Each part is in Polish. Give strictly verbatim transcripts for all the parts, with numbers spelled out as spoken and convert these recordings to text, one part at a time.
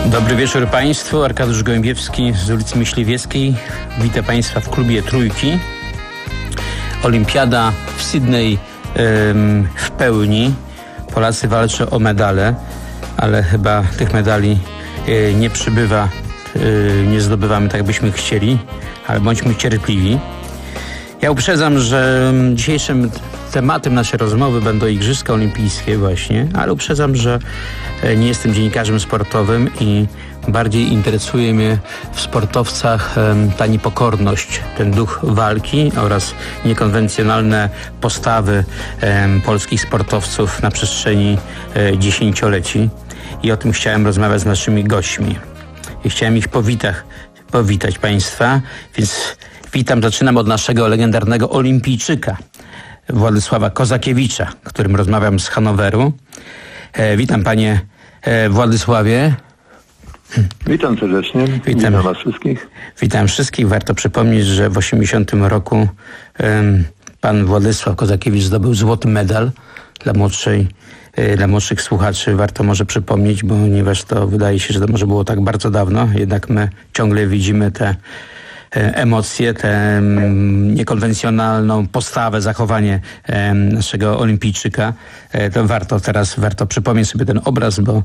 Dobry wieczór Państwu. Arkadiusz Gołębiewski z ulicy Myśliwieckiej. Witam Państwa w klubie Trójki. Olimpiada w Sydney ym, w pełni. Polacy walczą o medale, ale chyba tych medali y, nie przybywa, y, nie zdobywamy tak, byśmy chcieli, ale bądźmy cierpliwi. Ja uprzedzam, że dzisiejszym tematem naszej rozmowy będą Igrzyska Olimpijskie właśnie, ale uprzedzam, że nie jestem dziennikarzem sportowym i bardziej interesuje mnie w sportowcach ta niepokorność, ten duch walki oraz niekonwencjonalne postawy polskich sportowców na przestrzeni dziesięcioleci. I o tym chciałem rozmawiać z naszymi gośćmi. I chciałem ich powitać, powitać Państwa, więc witam, zaczynam od naszego legendarnego olimpijczyka, Władysława Kozakiewicza, którym rozmawiam z Hanoweru. E, witam panie e, Władysławie. Witam serdecznie. Witam, witam was wszystkich. Witam wszystkich. Warto przypomnieć, że w osiemdziesiątym roku e, pan Władysław Kozakiewicz zdobył złoty medal dla młodszej e, dla młodszych słuchaczy. Warto może przypomnieć, ponieważ to wydaje się, że to może było tak bardzo dawno. Jednak my ciągle widzimy te emocje, tę niekonwencjonalną postawę, zachowanie naszego olimpijczyka. To warto teraz, warto przypomnieć sobie ten obraz, bo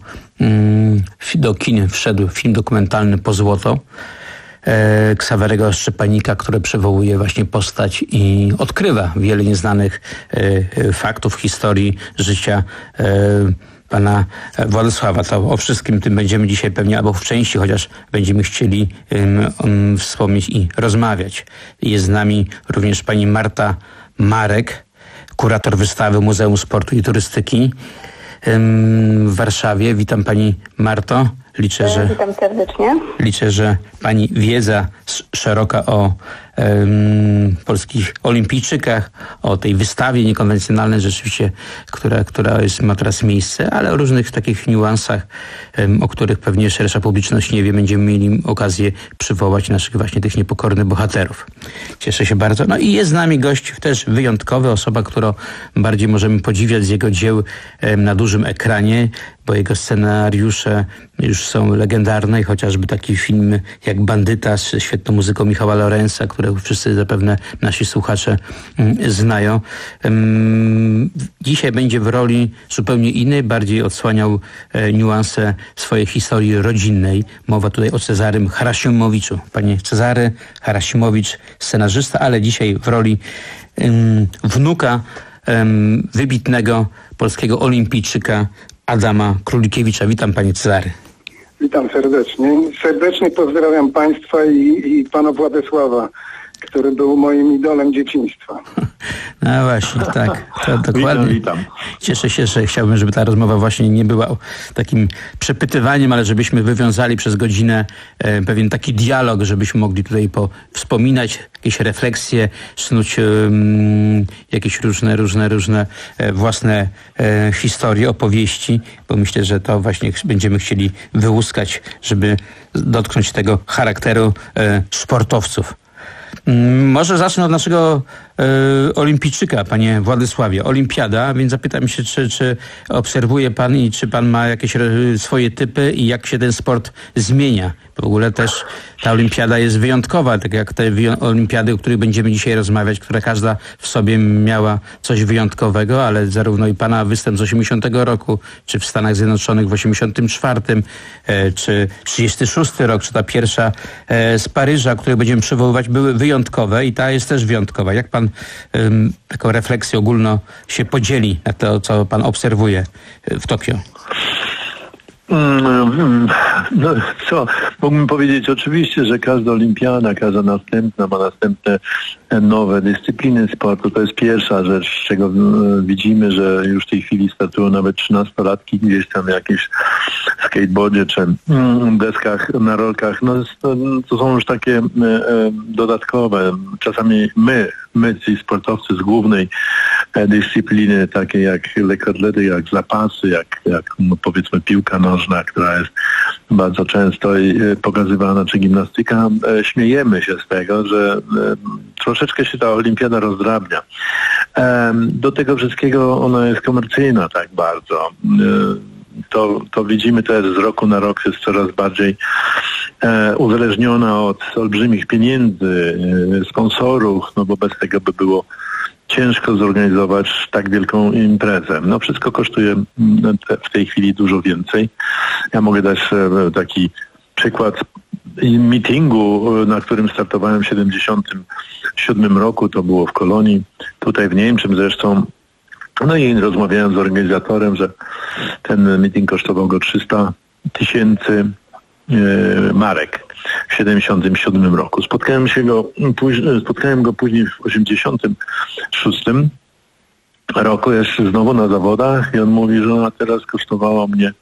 do kin wszedł film dokumentalny Po złoto Ksawerego Szczepanika, który przywołuje właśnie postać i odkrywa wiele nieznanych faktów historii życia pana Władysława. To o wszystkim tym będziemy dzisiaj pewnie, albo w części, chociaż będziemy chcieli um, um, wspomnieć i rozmawiać. Jest z nami również pani Marta Marek, kurator wystawy Muzeum Sportu i Turystyki um, w Warszawie. Witam pani Marto. Liczę, że, Witam serdecznie. Liczę, że pani wiedza szeroka o um, polskich olimpijczykach, o tej wystawie niekonwencjonalnej rzeczywiście, która, która jest, ma teraz miejsce, ale o różnych takich niuansach, um, o których pewnie szersza publiczność nie wie, będziemy mieli okazję przywołać naszych właśnie tych niepokornych bohaterów. Cieszę się bardzo. No i jest z nami gość też wyjątkowy, osoba, którą bardziej możemy podziwiać z jego dzieł um, na dużym ekranie, bo jego scenariusze już są legendarne i chociażby taki film jak Bandyta z świetną muzyką Michała Lorenza, które wszyscy zapewne nasi słuchacze mm, znają. Um, dzisiaj będzie w roli zupełnie innej, bardziej odsłaniał e, niuanse swojej historii rodzinnej. Mowa tutaj o Cezarym Harasimowiczu. Panie Cezary Harasimowicz, scenarzysta, ale dzisiaj w roli um, wnuka um, wybitnego polskiego olimpijczyka Adama Królikiewicza. Witam panie Cezary. Witam serdecznie. Serdecznie pozdrawiam państwa i, i pana Władysława, który był moim idolem dzieciństwa. No właśnie, tak. To dokładnie. Witam, witam. Cieszę się, że chciałbym, żeby ta rozmowa właśnie nie była takim przepytywaniem, ale żebyśmy wywiązali przez godzinę e, pewien taki dialog, żebyśmy mogli tutaj po, wspominać jakieś refleksje, snuć e, jakieś różne, różne, różne e, własne e, historie, opowieści, bo myślę, że to właśnie będziemy chcieli wyłuskać, żeby dotknąć tego charakteru e, sportowców. Może zacznę od naszego e, olimpijczyka, panie Władysławie. Olimpiada, więc zapytam się, czy, czy obserwuje pan i czy pan ma jakieś swoje typy i jak się ten sport zmienia. W ogóle też ta olimpiada jest wyjątkowa, tak jak te olimpiady, o których będziemy dzisiaj rozmawiać, która każda w sobie miała coś wyjątkowego, ale zarówno i pana występ z osiemdziesiątego roku, czy w Stanach Zjednoczonych w osiemdziesiątym czwartym, e, czy trzydziesty szósty rok, czy ta pierwsza e, z Paryża, której będziemy przywoływać, były wyjątkowe i ta jest też wyjątkowa. Jak pan um, taką refleksję ogólną się podzieli na to, co pan obserwuje w Tokio? No co, mógłbym powiedzieć oczywiście, że każda olimpiada, każda następna ma następne nowe dyscypliny sportu. To jest pierwsza rzecz, z czego widzimy, że już w tej chwili startują nawet trzynastolatki gdzieś tam na jakimś skateboardzie czy deskach na rolkach. No to, to są już takie e, dodatkowe. Czasami my, my ci sportowcy z głównej e, dyscypliny, takie jak lekkoatlety, jak zapasy, jak, jak no, powiedzmy piłka nożna, która jest bardzo często e, pokazywana, czy gimnastyka, e, śmiejemy się z tego, że e, troszeczkę się ta olimpiada rozdrabnia. E, do tego wszystkiego ona jest komercyjna tak bardzo. E, to, to widzimy też z roku na rok jest coraz bardziej e, uzależniona od olbrzymich pieniędzy, e, sponsorów, no bo bez tego by było ciężko zorganizować tak wielką imprezę. No wszystko kosztuje w tej chwili dużo więcej. Ja mogę dać taki przykład meetingu, na którym startowałem w siedemdziesiątym siódmym roku. To było w Kolonii, tutaj w Niemczech zresztą. No i rozmawiałem z organizatorem, że ten meeting kosztował go trzysta tysięcy marek w siedemdziesiątym siódmym roku. Spotkałem się go, spotkałem go później w osiemdziesiątym szóstym roku jeszcze znowu na zawodach i on mówi, że ona teraz kosztowała mnie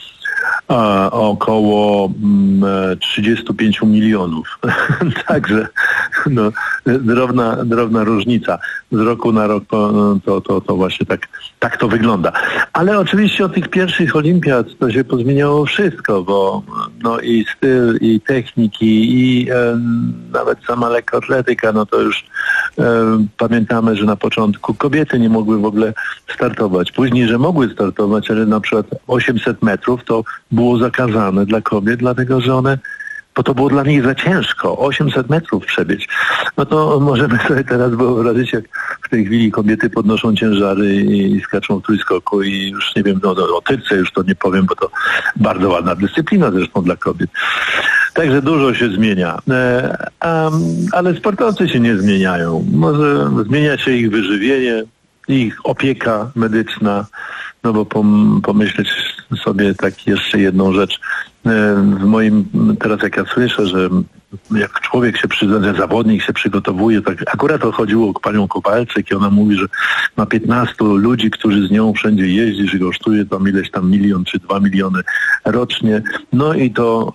a, około mm, trzydzieści pięć milionów. Także no, drobna, drobna różnica. Z roku na rok to, to, to, to właśnie tak, tak to wygląda. Ale oczywiście od tych pierwszych olimpiad to się pozmieniało wszystko, bo no i styl, i techniki, i e, nawet sama lekkoatletyka, no to już e, pamiętamy, że na początku kobiety nie mogły w ogóle startować. Później, że mogły startować, ale na przykład osiemset metrów to było zakazane dla kobiet, dlatego że one, bo to było dla nich za ciężko, osiemset metrów przebiec. No to możemy sobie teraz wyobrazić, jak w tej chwili kobiety podnoszą ciężary i, i skaczą w trójskoku i już nie wiem, no, no o tyrce już to nie powiem, bo to bardzo ładna dyscyplina zresztą dla kobiet. Także dużo się zmienia. E, a, ale sportowcy się nie zmieniają. Może zmienia się ich wyżywienie, ich opieka medyczna, no bo pom- pomyśleć sobie tak jeszcze jedną rzecz. W moim, teraz jak ja słyszę, że jak człowiek się przyzna, zawodnik się przygotowuje, tak akurat to chodziło o panią Kowalczyk i ona mówi, że ma piętnastu ludzi, którzy z nią wszędzie jeździ, że kosztuje tam ileś tam milion czy dwa miliony rocznie. No i to,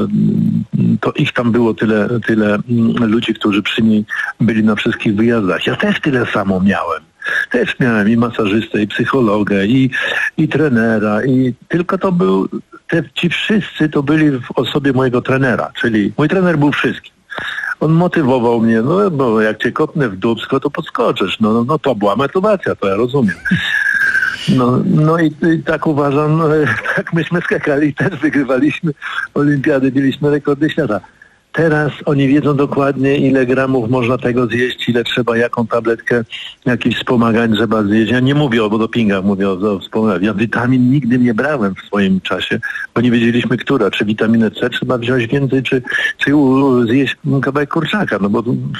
to ich tam było tyle, tyle ludzi, którzy przy niej byli na wszystkich wyjazdach. Ja też tyle samo miałem. Też miałem i masażystę, i psychologę, i, i trenera, i tylko to był, te, ci wszyscy to byli w osobie mojego trenera, czyli mój trener był wszystkim. On motywował mnie, no bo jak cię kopnę w dupsko, to podskoczysz. No, no, no to była motywacja, to ja rozumiem. No, no i, i tak uważam, tak myśmy skakali, też wygrywaliśmy olimpiady, mieliśmy rekordy świata. Teraz oni wiedzą dokładnie, ile gramów można tego zjeść, ile trzeba, jaką tabletkę jakichś wspomagań trzeba zjeść. Ja nie mówię o dopingach, mówię o, o wspomagań. Ja witamin nigdy nie brałem w swoim czasie, bo nie wiedzieliśmy, która. Czy witaminę C trzeba wziąć więcej, czy, czy u, zjeść kawałek kurczaka, no bo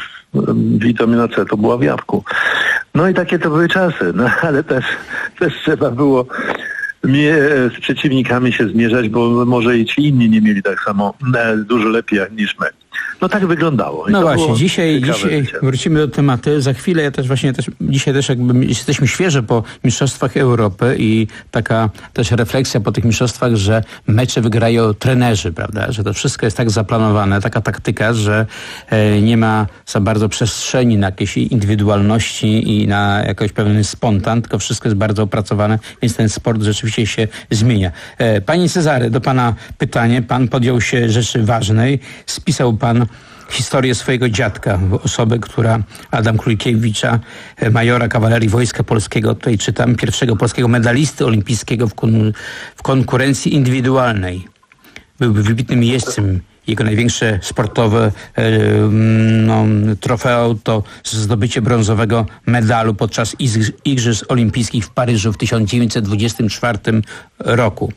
witamina C to była w jabłku. No i takie to były czasy, no ale też, też trzeba było mnie z przeciwnikami się zmierzać, bo może i ci inni nie mieli tak samo e, dużo lepiej niż my. No tak wyglądało. I no właśnie, dzisiaj, dzisiaj wrócimy do tematu. Za chwilę ja też właśnie też, dzisiaj też jakby jesteśmy świeże po Mistrzostwach Europy i taka też refleksja po tych mistrzostwach, że mecze wygrają trenerzy, prawda? Że to wszystko jest tak zaplanowane, taka taktyka, że e, nie ma za bardzo przestrzeni na jakieś indywidualności i na jakiś pewien spontan, tylko wszystko jest bardzo opracowane, więc ten sport rzeczywiście się zmienia. E, Panie Cezary, do pana pytanie. Pan podjął się rzeczy ważnej. Spisał pan historię swojego dziadka, osobę, która Adam Królkiewicza, majora kawalerii Wojska Polskiego, tutaj czytam, pierwszego polskiego medalisty olimpijskiego w, kon- w konkurencji indywidualnej. Był wybitnym jeźdźcem. Jego największe sportowe e, no, trofeum to zdobycie brązowego medalu podczas Igrzysk Olimpijskich w Paryżu w tysiąc dziewięćset dwudziestym czwartym roku.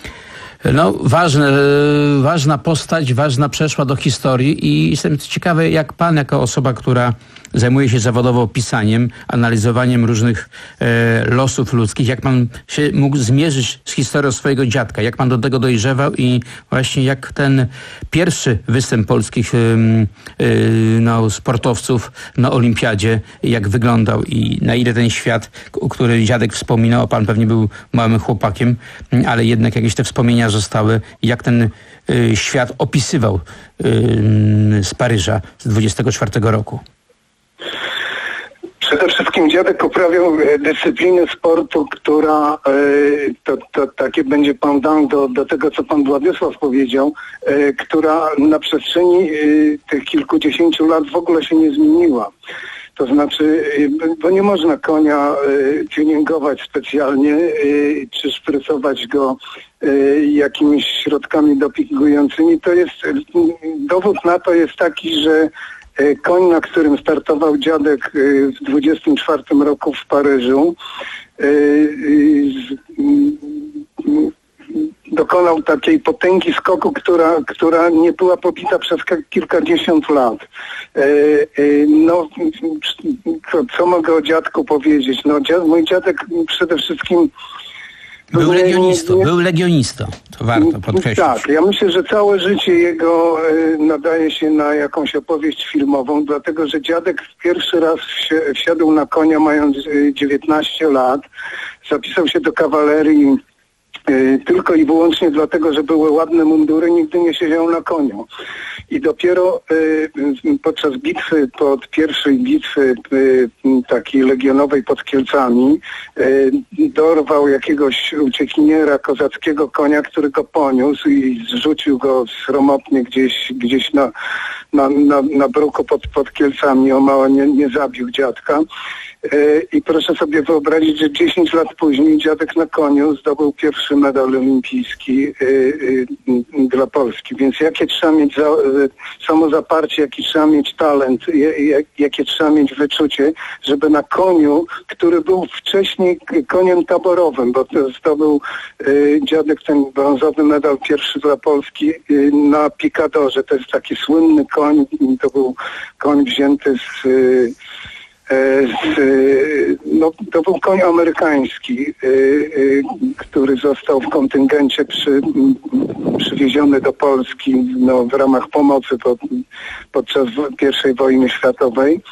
No, ważne, ważna postać, ważna przeszła do historii i jestem ciekawy, jak pan, jako osoba, która zajmuje się zawodowo pisaniem, analizowaniem różnych e, losów ludzkich, jak pan się mógł zmierzyć z historią swojego dziadka, jak pan do tego dojrzewał i właśnie jak ten pierwszy występ polskich e, e, no, sportowców na olimpiadzie, jak wyglądał i na ile ten świat, o którym dziadek wspominał, pan pewnie był małym chłopakiem, ale jednak jakieś te wspomnienia zostały, jak ten e, świat opisywał e, z Paryża z dwudziestego czwartego roku. Przede wszystkim dziadek uprawiał dyscyplinę sportu, która, to, to takie będzie pendant do, do tego, co pan Władysław powiedział, która na przestrzeni tych kilkudziesięciu lat w ogóle się nie zmieniła. To znaczy, bo nie można konia tuningować specjalnie, czy szprycować go jakimiś środkami dopingującymi. To jest, dowód na to jest taki, że koń, na którym startował dziadek w dwudziestym czwartym roku w Paryżu, dokonał takiej potęgi skoku, która, która nie była pobita przez kilkadziesiąt lat. No, co, co mogę o dziadku powiedzieć? No, dziad, mój dziadek przede wszystkim Był legionistą, był legionistą, to warto podkreślić. Tak, ja myślę, że całe życie jego y, nadaje się na jakąś opowieść filmową, dlatego że dziadek pierwszy raz wsi- wsiadł na konia mając y, dziewiętnaście lat, zapisał się do kawalerii y, tylko i wyłącznie dlatego, że były ładne mundury, nigdy nie siedział na koniu. I dopiero y, podczas bitwy, pod pierwszej bitwy y, takiej legionowej pod Kielcami y, dorwał jakiegoś uciekiniera kozackiego konia, który go poniósł i zrzucił go sromotnie gdzieś, gdzieś na, na, na, na bruku pod, pod Kielcami. O mało nie, nie zabił dziadka. Y, I proszę sobie wyobrazić, że dziesięć lat później dziadek na koniu zdobył pierwszy medal olimpijski y, y, dla Polski. Więc jakie trzeba mieć za, samozaparcie, jaki trzeba mieć talent, jak, jakie trzeba mieć wyczucie, żeby na koniu, który był wcześniej koniem taborowym, bo to zdobył y, dziadek ten brązowy medal pierwszy dla Polski y, na Picadorze. To jest taki słynny koń, to był koń wzięty z... Y, Z, no, to był koń amerykański, y, y, który został w kontyngencie przy, przywieziony do Polski no, w ramach pomocy pod, podczas pierwszej wojny światowej.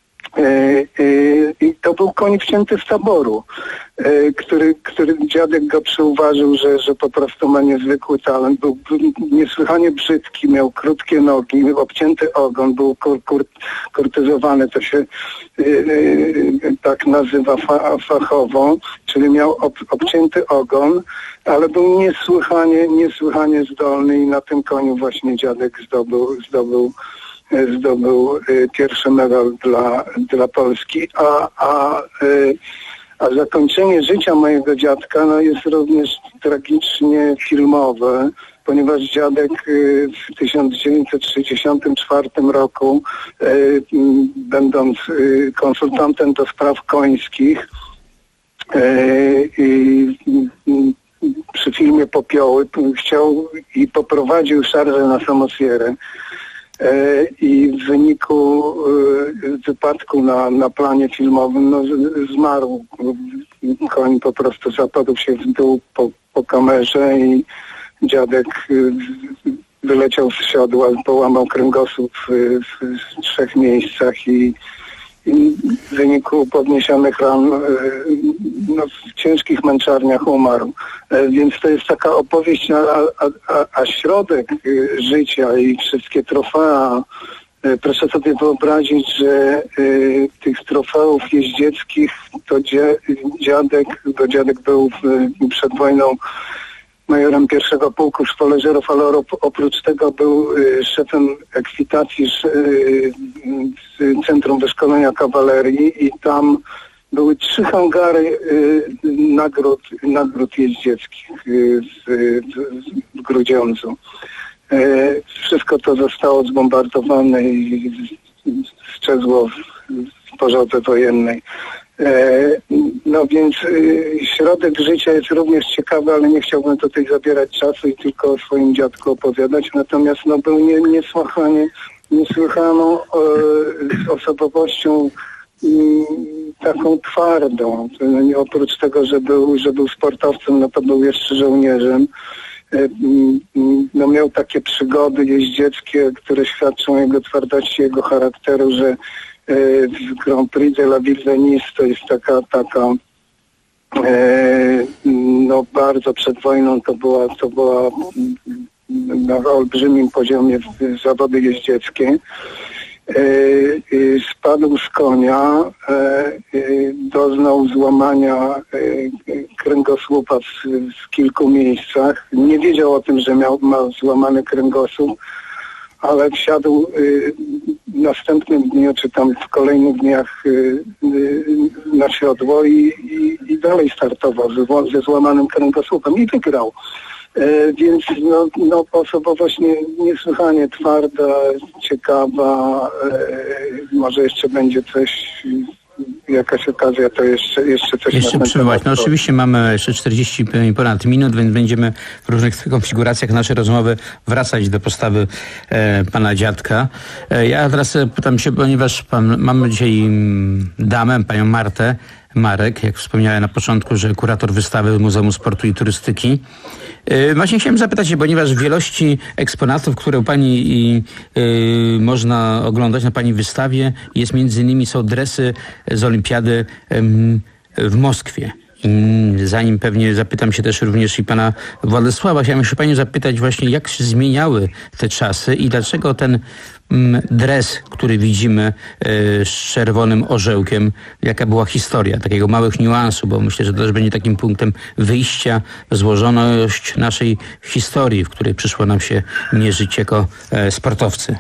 I to był koń wcięty z taboru, który, który dziadek go przyuważył, że, że po prostu ma niezwykły talent. Był niesłychanie brzydki, miał krótkie nogi, obcięty ogon, był kur, kur, kurtyzowany, to się y, y, tak nazywa fa, fachowo, czyli miał ob, obcięty ogon, ale był niesłychanie, niesłychanie zdolny i na tym koniu właśnie dziadek zdobył, zdobył zdobył y, pierwszy medal dla, dla Polski, a, a, y, a zakończenie życia mojego dziadka no, jest również tragicznie filmowe, ponieważ dziadek y, w tysiąc dziewięćset sześćdziesiątym czwartym roku, y, y, będąc y, konsultantem do spraw końskich, y, y, y, przy filmie Popioły chciał i poprowadził szarżę na Samosierę. I w wyniku wypadku na, na planie filmowym no, zmarł. Koń po prostu zapadł się w dół po, po kamerze i dziadek wyleciał z siodła, połamał kręgosłup w, w trzech miejscach i, i w wyniku podniesionych ran no, w ciężkich męczarniach umarł. Więc to jest taka opowieść, a, a, a środek życia i wszystkie trofea, proszę sobie wyobrazić, że y, tych trofeów jeździeckich to dzia, dziadek, bo dziadek był w, przed wojną majorem pierwszego pułku szwoleżerów, ale oprócz tego był y, szefem ekwitacji y, Centrum Wyszkolenia Kawalerii i tam były trzy hangary y, nagród, nagród jeździeckich y, w, w, w Grudziądzu. Y, wszystko to zostało zbombardowane i sczezło w, w pożodze wojennej. Y, no więc y, środek życia jest również ciekawy, ale nie chciałbym tutaj zabierać czasu i tylko o swoim dziadku opowiadać. Natomiast no, był nie, niesłychanie, niesłychaną y, osobowością taką twardą. Oprócz tego, że był, że był sportowcem, no to był jeszcze żołnierzem. No miał takie przygody jeździeckie, które świadczą o jego twardości, jego charakteru, że w Grand Prix de la Ville de Nice to jest taka, taka no bardzo przed wojną to była, to była na olbrzymim poziomie zawody jeździeckie. Spadł z konia, doznał złamania kręgosłupa w, w kilku miejscach. Nie wiedział o tym, że miał, ma złamany kręgosłup, ale wsiadł y, w następnym dniu, czy tam w kolejnych dniach y, y, na siodło i, i, i dalej startował ze, ze złamanym kręgosłupem i wygrał. E, więc no, no, osobowość nie, niesłychanie twarda, ciekawa, e, może jeszcze będzie coś, jakaś okazja, to jeszcze, jeszcze coś... Jeszcze przywołać. No oczywiście mamy jeszcze czterdzieści ponad minut, więc będziemy w różnych konfiguracjach naszej rozmowy wracać do postawy e, pana dziadka. E, ja teraz pytam się, ponieważ pan, mamy dzisiaj m, damę, panią Martę, Marek, jak wspomniałem na początku, że kurator wystawy Muzeum Sportu i Turystyki. Yy, właśnie chciałem zapytać się, ponieważ w wielości eksponatów, które u pani i, yy, można oglądać na pani wystawie, jest między innymi są dresy z olimpiady yy, w Moskwie. I zanim pewnie zapytam się też również i pana Władysława, chciałem się panią zapytać właśnie, jak się zmieniały te czasy i dlaczego ten mm, dres, który widzimy y, z czerwonym orzełkiem, jaka była historia takiego małych niuansu, bo myślę, że to też będzie takim punktem wyjścia w złożoność naszej historii, w której przyszło nam się mierzyć jako e, sportowcy.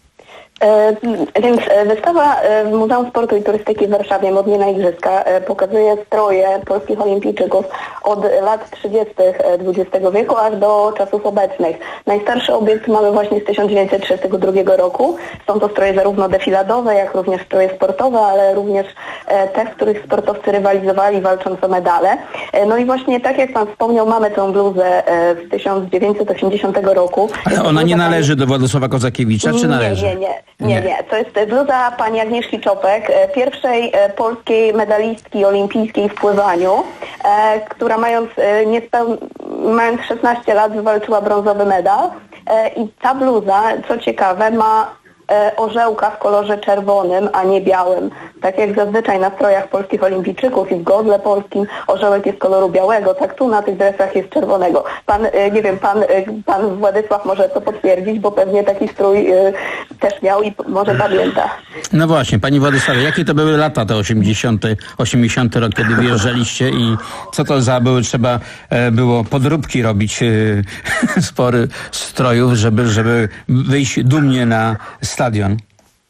E, więc wystawa w Muzeum Sportu i Turystyki w Warszawie, Modnie na Igrzyska, pokazuje stroje polskich olimpijczyków od lat trzydziestych dwudziestego wieku aż do czasów obecnych. Najstarszy obiekt mamy właśnie z tysiąc dziewięćset trzydziestego drugiego roku. Są to stroje zarówno defiladowe, jak również stroje sportowe, ale również te, w których sportowcy rywalizowali, walcząc o medale. No i właśnie tak jak pan wspomniał, mamy tę bluzę z tysiąc dziewięćset osiemdziesiątego roku. Ale ona nie należy do Władysława Kozakiewicza, czy należy? Nie, nie, nie. Nie, nie. To jest bluza pani Agnieszki Czopek, pierwszej polskiej medalistki olimpijskiej w pływaniu, e, która mając, e, niespeł... mając szesnaście lat wywalczyła brązowy medal. E, I ta bluza, co ciekawe, ma e, orzełka w kolorze czerwonym, a nie białym. Tak jak zazwyczaj na strojach polskich olimpijczyków i w godle polskim orzełek jest koloru białego, tak tu na tych dresach jest czerwonego. Pan, e, nie wiem, pan, e, pan Władysław może to potwierdzić, bo pewnie taki strój e, też miał i może pamięta. No właśnie, pani Władysławie, jakie to były lata te osiemdziesiąte, osiemdziesiąty rok, kiedy wyjeżdżaliście i co to za były, trzeba e, było podróbki robić e, spory strojów, żeby, żeby wyjść dumnie na stadion?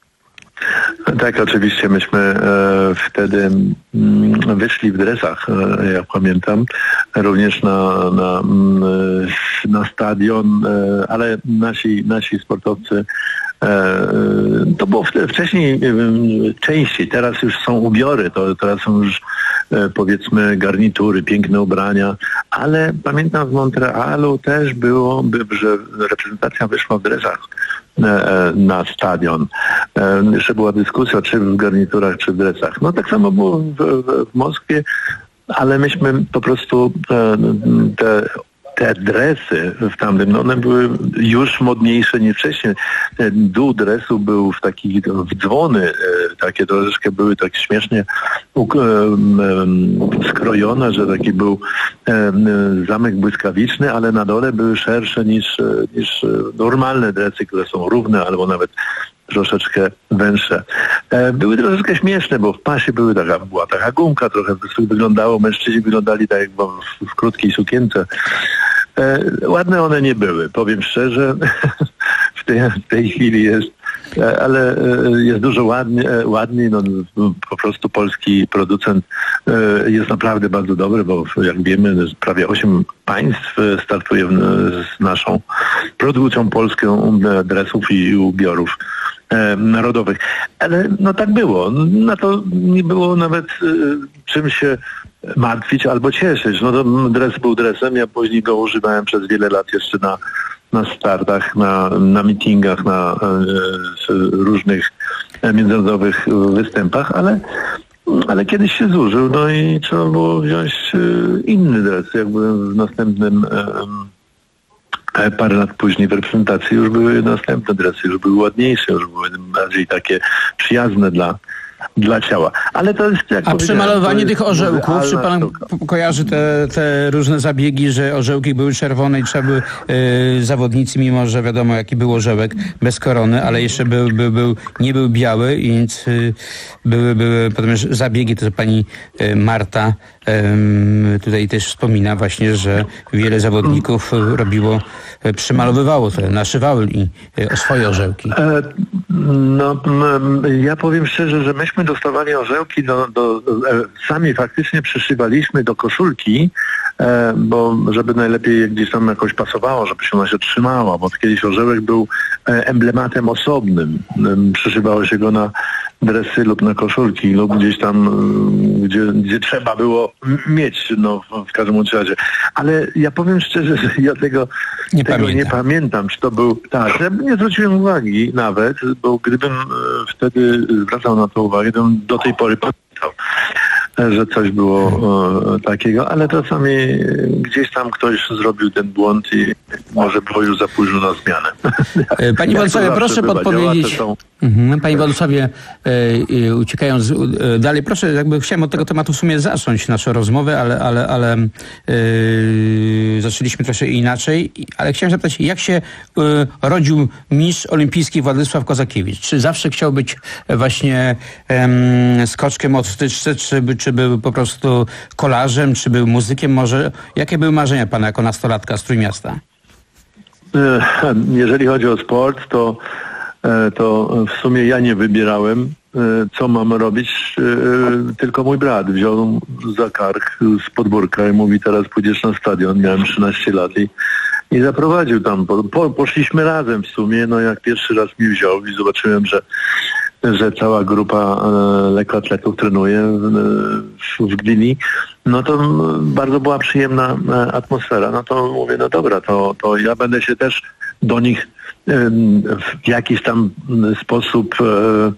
Tak, oczywiście myśmy e, wtedy m, wyszli w dresach, e, jak pamiętam, również na, na, m, na stadion, e, ale nasi, nasi sportowcy e, to było wcześniej e, częściej, teraz już są ubiory, to teraz są już e, powiedzmy garnitury, piękne ubrania, ale pamiętam w Montrealu też było, że reprezentacja wyszła w dresach na stadion. Jeszcze była dyskusja, czy w garniturach, czy w dresach. No tak samo było w, w, w Moskwie, ale myśmy po prostu te, te dresy w tamtym, no one były już modniejsze niż wcześniej. Dół dresu był w takich, w dzwony, takie troszeczkę były tak śmiesznie skrojone, że taki był zamek błyskawiczny, ale na dole były szersze niż, niż normalne dresy, które są równe albo nawet troszeczkę węższe. Były troszeczkę śmieszne, bo w pasie były taka, była taka gumka, trochę wyglądało, mężczyźni wyglądali tak jak w, w krótkiej sukience. Ładne one nie były, powiem szczerze. w, tej, w tej chwili jest, ale jest dużo ładniej, ładniej. No, po prostu polski producent jest naprawdę bardzo dobry, bo jak wiemy, prawie osiem państw startuje z naszą produkcją polską dresów i ubiorów narodowych. Ale no tak było. Na to nie było nawet czym się martwić albo cieszyć. No to dres był dresem, ja później go używałem przez wiele lat jeszcze na, na startach, na, na meetingach, na e, różnych międzynarodowych występach, ale, ale kiedyś się zużył, no i trzeba było wziąć e, inny dres. Jak byłem w następnym e, parę lat później w reprezentacji już były następne dresy, już były ładniejsze, już były bardziej takie przyjazne dla dla ciała. Ale to jest, jak A przemalowanie tych orzełków, czy pan sztuka. kojarzy te, te różne zabiegi, że orzełki były czerwone i trzeba były yy, zawodnicy, mimo że wiadomo jaki był orzełek, bez korony, ale jeszcze był, był, był, nie był biały, więc yy, były, były potem zabiegi, to pani yy, Marta tutaj też wspomina właśnie, że wiele zawodników robiło, przymalowywało te, naszywało i swoje orzełki. No, ja powiem szczerze, że myśmy dostawali orzełki, do, do, sami faktycznie przyszywaliśmy do koszulki, bo żeby najlepiej gdzieś tam jakoś pasowało, żeby się ona się trzymała, bo kiedyś orzełek był emblematem osobnym. Przyszywało się go na dresy lub na koszulki lub gdzieś tam, gdzie, gdzie trzeba było mieć, no w każdym razie. Ale ja powiem szczerze, że ja tego nie, tego pamiętam. nie pamiętam, czy to był... Tak, ja nie zwróciłem uwagi nawet, bo gdybym wtedy zwracał na to uwagę, to bym do tej pory pamiętał, że coś było e, takiego, ale czasami gdzieś tam ktoś zrobił ten błąd i może było już za późno na zmianę. Panie Władysławie, proszę podpowiedzieć... Mhm. Panie Władysławie, e, uciekając e, dalej, proszę, jakby chciałem od tego tematu w sumie zacząć naszą rozmowę, ale, ale, ale e, zaczęliśmy troszkę inaczej, ale chciałem zapytać, jak się e, rodził mistrz olimpijski Władysław Kozakiewicz? Czy zawsze chciał być właśnie e, skoczkiem od wtyczce, czy, czy był po prostu kolarzem, czy był muzykiem? Może jakie były marzenia pana jako nastolatka z Trójmiasta? Jeżeli chodzi o sport, to to w sumie ja nie wybierałem, co mam robić, tylko mój brat wziął za kark z podwórka i mówi, teraz pójdziesz na stadion. Miałem trzynaście lat i, i zaprowadził tam. Po, po, poszliśmy razem w sumie, no jak pierwszy raz mi wziął i zobaczyłem, że że cała grupa e, lekkoatletów trenuje w, w Gdyni, no to bardzo była przyjemna e, atmosfera. No to mówię, no dobra, to, to ja będę się też do nich e, w jakiś tam sposób e,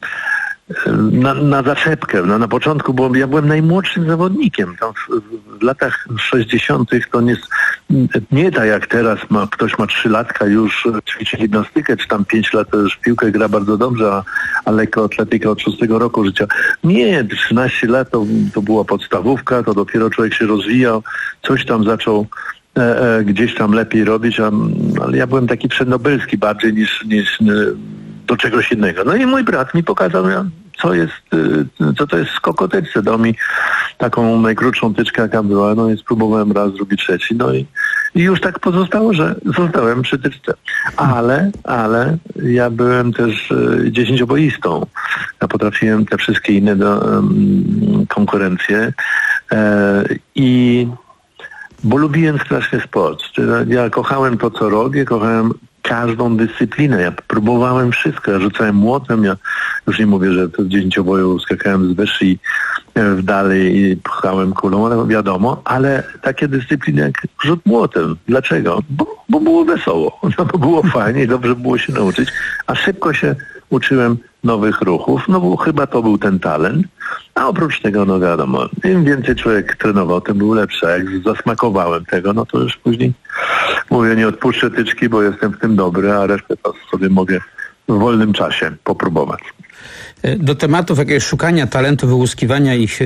na, na zaczepkę. No, na początku, bo ja byłem najmłodszym zawodnikiem. Tam w, w latach sześćdziesiątych to nie, nie tak jak teraz, ma, ktoś ma trzy latka już ćwiczy gimnastykę, czy tam pięć lat to już w piłkę gra bardzo dobrze, a, a lekkoatletyka od szóstego roku życia. Nie, trzynaście lat to, to była podstawówka, to dopiero człowiek się rozwijał, coś tam zaczął e, e, gdzieś tam lepiej robić, a, ale ja byłem taki przednobylski bardziej niż, niż do czegoś innego. No i mój brat mi pokazał, co jest, co to jest skok o tyczce. Dał mi taką najkrótszą tyczkę, jaka była, no i spróbowałem raz, drugi, trzeci, no i, i już tak pozostało, że zostałem przy tyczce. Ale, ale ja byłem też dziesięcioboistą. Ja potrafiłem te wszystkie inne do, um, konkurencje e, i bo lubiłem strasznie sport. Ja kochałem to, co robię, kochałem każdą dyscyplinę. Ja próbowałem wszystko. Ja rzucałem młotem. Ja już nie mówię, że to w dziesięcioboju skakałem z wyż i w dalej i pchałem kulą, ale wiadomo, ale takie dyscypliny jak rzut młotem. Dlaczego? Bo, bo było wesoło. No, bo było fajnie i dobrze było się nauczyć, a szybko się uczyłem nowych ruchów, no bo chyba to był ten talent, a oprócz tego, no wiadomo, im więcej człowiek trenował, tym był lepszy, a jak zasmakowałem tego, no to już później mówię, nie odpuszczę tyczki, bo jestem w tym dobry, a resztę to sobie mogę w wolnym czasie popróbować. Do tematów jakiegoś szukania talentu, wyłuskiwania ich yy,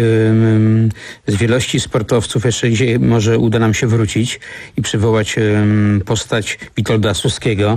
z wielości sportowców jeszcze gdzie może uda nam się wrócić i przywołać yy, postać Witolda Suskiego.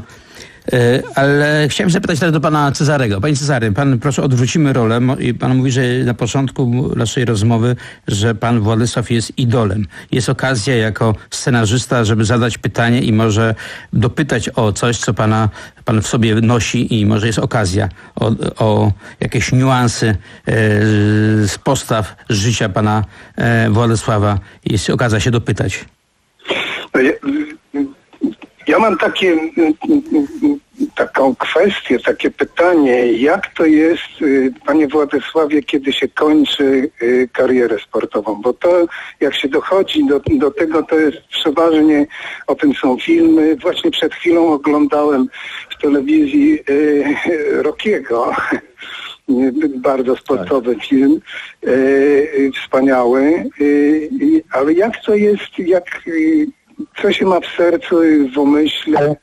Ale chciałem zapytać teraz do pana Cezarego. Panie Cezary, pan, proszę, odwrócimy rolę. Pan mówi, że na początku naszej rozmowy, że pan Władysław jest idolem. Jest okazja jako scenarzysta, żeby zadać pytanie i może dopytać o coś, co pana, pan w sobie nosi i może jest okazja o, o jakieś niuanse e, z postaw życia pana e, Władysława. Jest okazja się dopytać. Ja, ja mam takie, taką kwestię, takie pytanie, jak to jest, panie Władysławie, kiedy się kończy karierę sportową, bo to, jak się dochodzi do, do tego, to jest przeważnie, o tym są filmy. Właśnie przed chwilą oglądałem w telewizji Rockiego, bardzo sportowy tak. film, wspaniały, ale jak to jest, jak... Co się ma w sercu i w umyśle,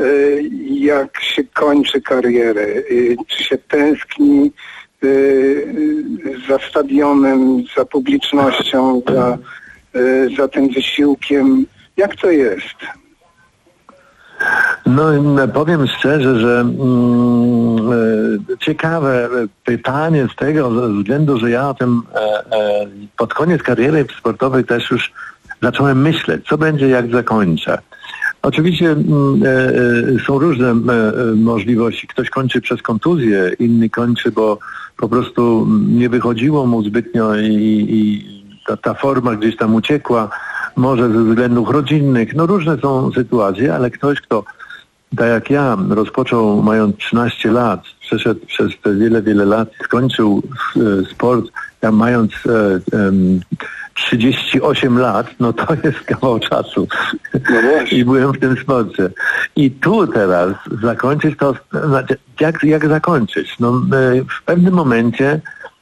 jak się kończy karierę? Czy się tęskni za stadionem, za publicznością, za, za tym wysiłkiem? Jak to jest? No powiem szczerze, że mm, e, ciekawe pytanie z tego względu, że ja o tym e, e, pod koniec kariery sportowej też już zacząłem myśleć, co będzie jak zakończę. Oczywiście mm, e, są różne e, możliwości. Ktoś kończy przez kontuzję, inny kończy, bo po prostu nie wychodziło mu zbytnio i, i ta, ta forma gdzieś tam uciekła, może ze względów rodzinnych. No różne są sytuacje, ale ktoś, kto tak jak ja rozpoczął mając trzynaście lat, przeszedł przez te wiele, wiele lat, skończył e, sport ja mając e, e, trzydzieści osiem lat, no to jest kawał czasu. No i byłem w tym sporcie. I tu teraz zakończyć to, znaczy, jak, jak zakończyć? No, e, w pewnym momencie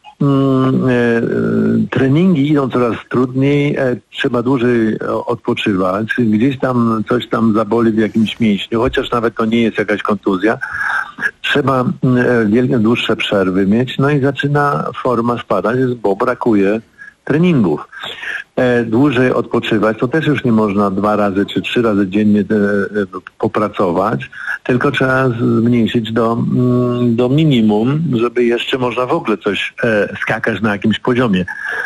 mm, e, treningi idą coraz trudniej, e, trzeba dłużej odpoczywać, gdzieś tam coś tam zaboli w jakimś mięśniu, chociaż nawet to nie jest jakaś kontuzja. Trzeba e, wielkie, dłuższe przerwy mieć, no i zaczyna forma spadać, bo brakuje treningów. E, dłużej odpoczywać, to też już nie można dwa razy czy trzy razy dziennie e, e, popracować, tylko trzeba zmniejszyć do, mm, do minimum, żeby jeszcze można w ogóle coś e, skakać na jakimś poziomie.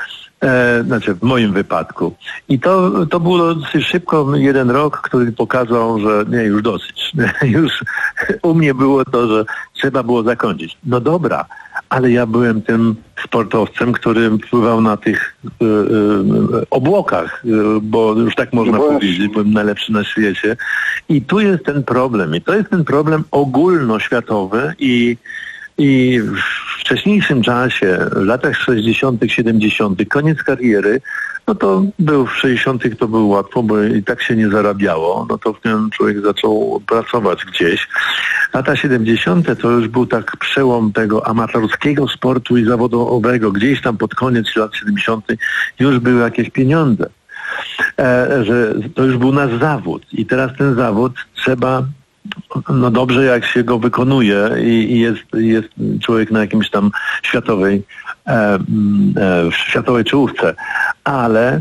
E, znaczy w moim wypadku. I to, to było dosyć szybko, jeden rok, który pokazał, że nie, już dosyć. Już u mnie było to, że trzeba było zakończyć. No dobra, ale ja byłem tym sportowcem, który pływał na tych y, y, obłokach, y, bo już tak można no powiedzieć, byłem najlepszy na świecie. I tu jest ten problem. I to jest ten problem ogólnoświatowy i I w wcześniejszym czasie, w latach sześćdziesiątych, siedemdziesiątych, koniec kariery, no to był w sześćdziesiątych to było łatwo, bo i tak się nie zarabiało, no to wtedy człowiek zaczął pracować gdzieś. Lata siedemdziesiąte to już był tak przełom tego amatorskiego sportu i zawodowego. Gdzieś tam pod koniec lat siedemdziesiątych już były jakieś pieniądze. E, że to już był nasz zawód i teraz ten zawód trzeba no dobrze, jak się go wykonuje i, i jest, jest człowiek na jakimś tam światowej, e, e, światowej czołówce, ale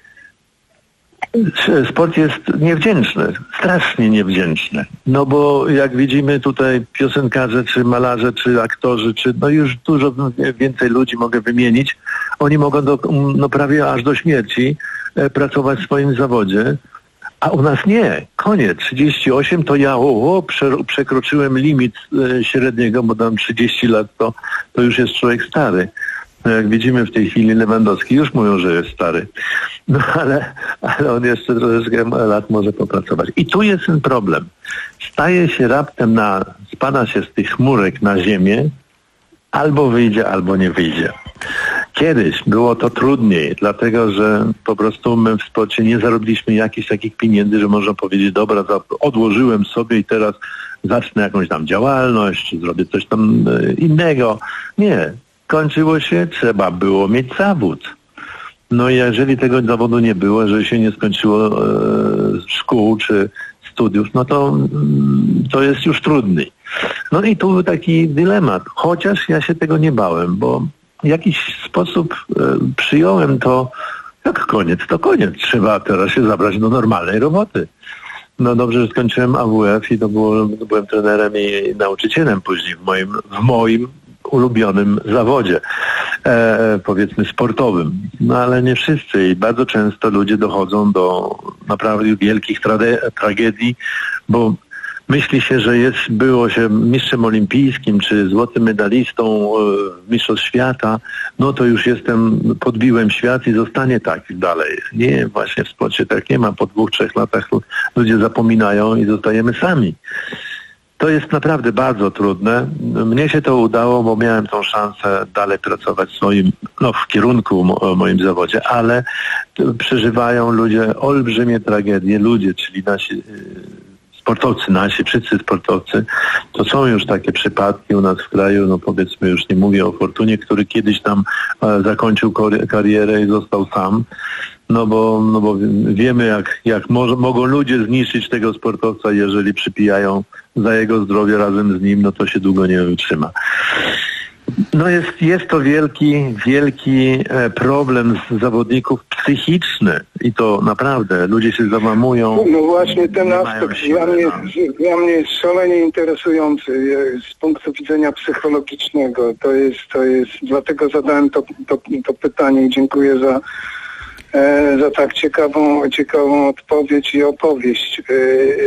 sport jest niewdzięczny, strasznie niewdzięczny. No bo jak widzimy tutaj piosenkarze, czy malarze, czy aktorzy, czy no już dużo więcej ludzi mogę wymienić, oni mogą do, no prawie aż do śmierci e, pracować w swoim zawodzie. A u nas nie. Koniec. trzydzieści osiem to ja o, o, prze, przekroczyłem limit e, średniego, bo tam trzydzieści lat to, to już jest człowiek stary. No jak widzimy w tej chwili Lewandowski już mówią, że jest stary. No ale, ale on jeszcze troszeczkę lat może popracować. I tu jest ten problem. Staje się raptem na, spada się z tych chmurek na ziemię, albo wyjdzie, albo nie wyjdzie. Kiedyś było to trudniej, dlatego że po prostu my w sporcie nie zarobiliśmy jakichś takich pieniędzy, że można powiedzieć, dobra, odłożyłem sobie i teraz zacznę jakąś tam działalność, zrobię coś tam innego. Nie. Kończyło się, trzeba było mieć zawód. No i jeżeli tego zawodu nie było, że się nie skończyło e, szkół czy studiów, no to to jest już trudniej. No i tu był taki dylemat, chociaż ja się tego nie bałem, bo w jakiś sposób e, przyjąłem to, jak koniec, to koniec. Trzeba teraz się zabrać do normalnej roboty. No dobrze, że skończyłem A W F i to było, byłem trenerem i nauczycielem później w moim, w moim ulubionym zawodzie, e, powiedzmy sportowym. No ale nie wszyscy i bardzo często ludzie dochodzą do naprawdę wielkich trade- tragedii, bo myśli się, że jest, było się mistrzem olimpijskim czy złotym medalistą w Mistrzostw Świata, no to już jestem, podbiłem świat i zostanie tak dalej. Nie, właśnie w sporcie tak nie ma. Po dwóch, trzech latach ludzie zapominają i zostajemy sami. To jest naprawdę bardzo trudne. Mnie się to udało, bo miałem tą szansę dalej pracować w swoim, no w kierunku mo- moim zawodzie, ale przeżywają ludzie olbrzymie tragedie, ludzie, czyli nasi sportowcy, nasi wszyscy sportowcy, to są już takie przypadki u nas w kraju, no powiedzmy, już nie mówię o Fortunie, który kiedyś tam e, zakończył kor- karierę i został sam, no bo, no bo wiemy, jak, jak mo- mogą ludzie zniszczyć tego sportowca, jeżeli przypijają za jego zdrowie razem z nim, no to się długo nie wytrzyma. No jest, jest to wielki, wielki problem z zawodników psychiczny i to naprawdę ludzie się załamują. No właśnie ten aspekt dla mnie, dla mnie jest szalenie interesujący z punktu widzenia psychologicznego. To jest, to jest, dlatego zadałem to, to, to pytanie i dziękuję za, e, za tak ciekawą, ciekawą odpowiedź i opowieść. E,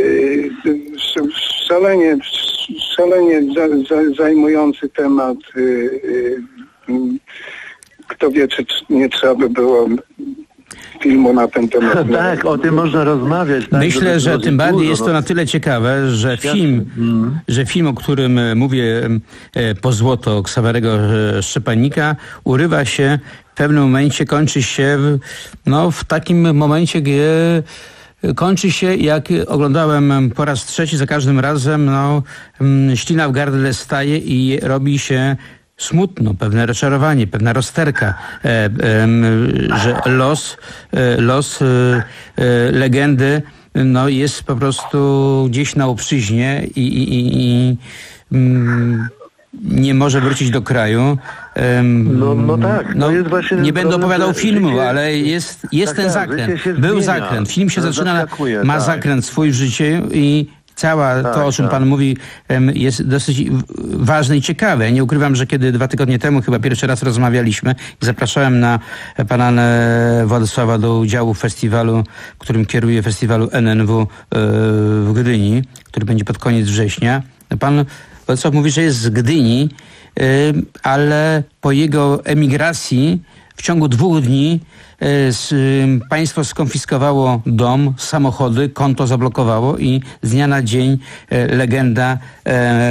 e, szalenie, szalenie za, za, zajmujący temat. E, e, kto wie, czy nie trzeba by było filmu na ten temat. Tak, o tym można rozmawiać. Tak, Myślę, że tym bardziej dużo, jest to no. na tyle ciekawe, że film, Mm. że film, o którym mówię, e, Po złoto Ksawerego Szczepanika, urywa się w pewnym momencie, kończy się w, no, w takim momencie, gdzie kończy się, jak oglądałem po raz trzeci, za każdym razem no, ślina w gardle staje i robi się smutno, pewne rozczarowanie, pewna rozterka, e, e, że los, e, los e, e, legendy no, jest po prostu gdzieś na obczyźnie i, i, i, i mm, nie może wrócić do kraju. Um, No, no tak. no, to jest właśnie nie będę problem, opowiadał że filmu, życie- ale jest, jest Tak, ten tak, zakręt. życie się Był zmienia. zakręt. Film się No, zaczyna, zaskakuje, ma tak. zakręt swój w życiu i cała Tak, to, o czym tak. pan mówi, em, jest dosyć w- ważne i ciekawe. Ja nie ukrywam, że kiedy dwa tygodnie temu chyba pierwszy raz rozmawialiśmy, zapraszałem na pana e, Władysława do udziału w festiwalu, którym kieruje festiwalu N N W e, w Gdyni, który będzie pod koniec września. Pan Władysław mówi, że jest z Gdyni, e, ale po jego emigracji w ciągu dwóch dni e, s, ym, państwo skonfiskowało dom, samochody, konto zablokowało i z dnia na dzień e, legenda, e,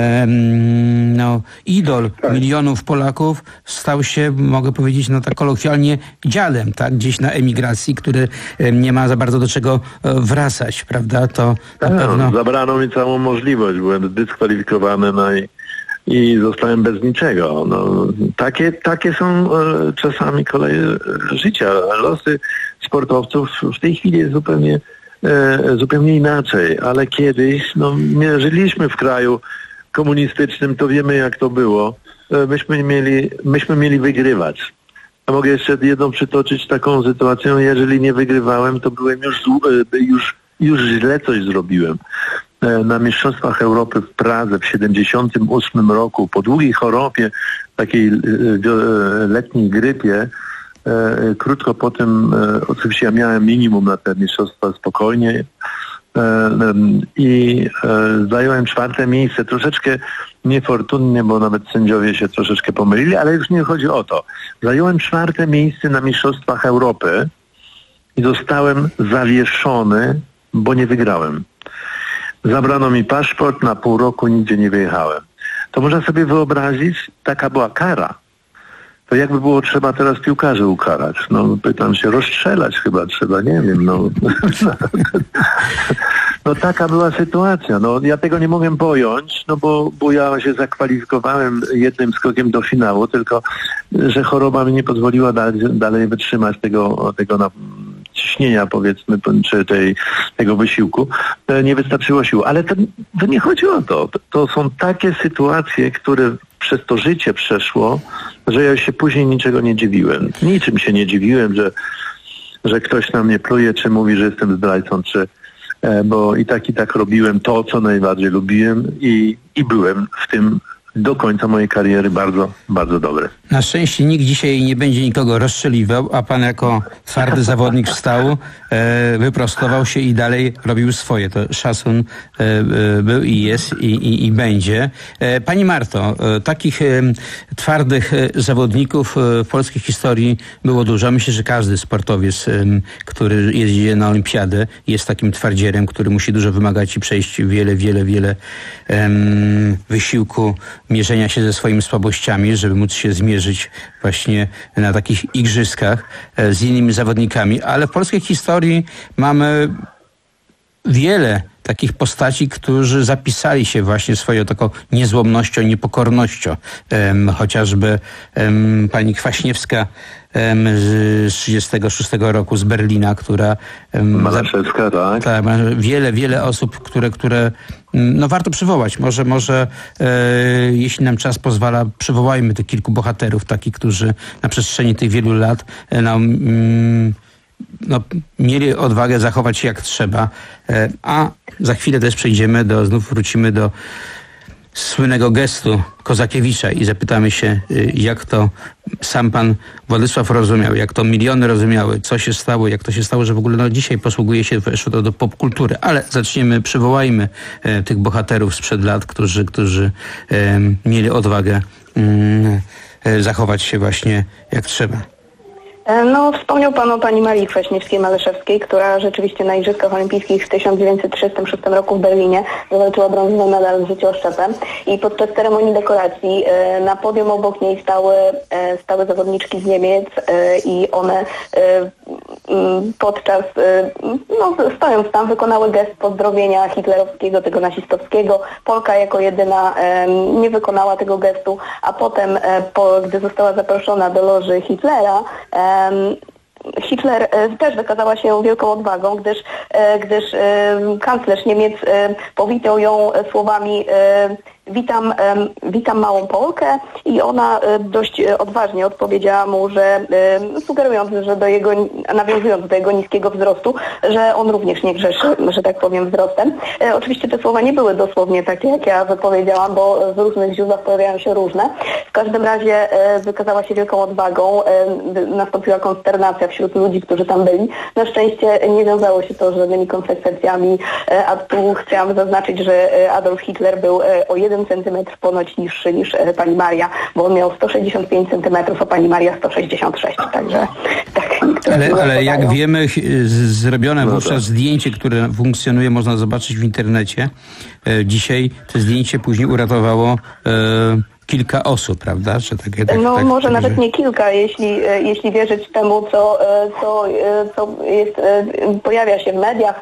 mm, no, idol milionów Polaków stał się, mogę powiedzieć, no tak kolokwialnie, dziadem, tak, gdzieś na emigracji, który e, nie ma za bardzo do czego e, wracać, prawda? To na Tak, pewno... zabrano mi całą możliwość, byłem zdyskwalifikowany, no i, i zostałem bez niczego. No, takie, takie są e, czasami koleje e, życia. Losy sportowców w tej chwili jest zupełnie, e, zupełnie inaczej, ale kiedyś, no, nie żyliśmy w kraju komunistycznym, to wiemy jak to było. E, myśmy mieli, myśmy mieli wygrywać. A mogę jeszcze jedną przytoczyć taką sytuację, jeżeli nie wygrywałem, to byłem już, zł- e, już, już źle coś zrobiłem. Na Mistrzostwach Europy w Pradze w siedemdziesiątym ósmym roku, po długiej chorobie, takiej letniej grypie, krótko po tym, oczywiście ja miałem minimum na te mistrzostwa spokojnie i zająłem czwarte miejsce, troszeczkę niefortunnie, bo nawet sędziowie się troszeczkę pomylili, ale już nie chodzi o to. Zająłem czwarte miejsce na Mistrzostwach Europy i zostałem zawieszony, bo nie wygrałem. Zabrano mi paszport, na pół roku nigdzie nie wyjechałem. To można sobie wyobrazić, taka była kara. To jakby było trzeba teraz piłkarzy ukarać. No pytam się, rozstrzelać chyba trzeba, nie wiem, no. No taka była sytuacja. No ja tego nie mogłem pojąć, no bo, bo ja się zakwalifikowałem jednym skokiem do finału, tylko że choroba mi nie pozwoliła dalej, dalej wytrzymać tego, tego na, ciśnienia, powiedzmy, czy tej, tego wysiłku. Nie wystarczyło sił. Ale to, to nie chodzi o to. To są takie sytuacje, które przez to życie przeszło, że ja się później niczego nie dziwiłem. Niczym się nie dziwiłem, że, że ktoś na mnie pluje, czy mówi, że jestem zdrajcą, czy bo i tak, i tak robiłem to, co najbardziej lubiłem i, i byłem w tym do końca mojej kariery bardzo, bardzo dobry. Na szczęście nikt dzisiaj nie będzie nikogo rozstrzeliwał, a pan jako twardy zawodnik wstał, e, wyprostował się i dalej robił swoje. To szacun e, e, był i jest i, i, i będzie. E, pani Marto, e, takich e, twardych e, zawodników e, w polskiej historii było dużo. Myślę, że każdy sportowiec, e, który jeździ na olimpiadę, jest takim twardzierem, który musi dużo wymagać i przejść wiele, wiele, wiele e, wysiłku, mierzenia się ze swoimi słabościami, żeby móc się zmierzyć właśnie na takich igrzyskach z innymi zawodnikami. Ale w polskiej historii mamy wiele takich postaci, którzy zapisali się właśnie swoją taką niezłomnością, niepokornością. Um, chociażby um, pani Kwaśniewska um, z trzydziestego szóstego roku z Berlina, która... Um, Malaszewska, tak. Tak, wiele, wiele osób, które, które no warto przywołać. Może, może e, jeśli nam czas pozwala, przywołajmy tych kilku bohaterów, takich, którzy na przestrzeni tych wielu lat e, no, mm, no, mieli odwagę zachować się jak trzeba. E, a za chwilę też przejdziemy do, znów wrócimy do słynnego gestu Kozakiewicza i zapytamy się, jak to sam pan Władysław rozumiał, jak to miliony rozumiały, co się stało, jak to się stało, że w ogóle no, dzisiaj posługuje się weszło to do popkultury. Ale zaczniemy, przywołajmy e, tych bohaterów sprzed lat, którzy, którzy e, mieli odwagę e, zachować się właśnie jak trzeba. No, wspomniał Pan o pani Marii Kwaśniewskiej-Maleszewskiej, która rzeczywiście na Igrzyskach Olimpijskich w tysiąc dziewięćset trzydziestym szóstym roku w Berlinie wywalczyła brązowy medal z życioszczepem i podczas ceremonii dekoracji na podium obok niej stały, stały zawodniczki z Niemiec i one podczas, no stojąc tam, wykonały gest pozdrowienia hitlerowskiego, tego nazistowskiego. Polka jako jedyna nie wykonała tego gestu, a potem, po, gdy została zaproszona do loży Hitlera, Hitler też wykazała się wielką odwagą, gdyż, gdyż kanclerz Niemiec powitał ją słowami Witam, witam małą Polkę i ona dość odważnie odpowiedziała mu, że sugerując, że do jego, nawiązując do jego niskiego wzrostu, że on również nie grzeszy, że tak powiem, wzrostem. Oczywiście te słowa nie były dosłownie takie, jak ja wypowiedziałam, bo w różnych źródłach pojawiają się różne. W każdym razie wykazała się wielką odwagą, nastąpiła konsternacja wśród ludzi, którzy tam byli. Na szczęście nie wiązało się to z żadnymi konsekwencjami, a tu chciałam zaznaczyć, że Adolf Hitler był o jeden centymetr ponoć niższy niż pani Maria, bo on miał sto sześćdziesiąt pięć centymetrów, a pani Maria sto sześćdziesiąt sześć. Także tak. Ale, ale jak wiemy, zrobione wówczas zdjęcie, które funkcjonuje, można zobaczyć w internecie. Dzisiaj to zdjęcie później uratowało e, kilka osób, prawda? Czy takie, tak, no tak, może tak, nawet że... nie kilka, jeśli, jeśli wierzyć temu, co, co, co jest, pojawia się w mediach,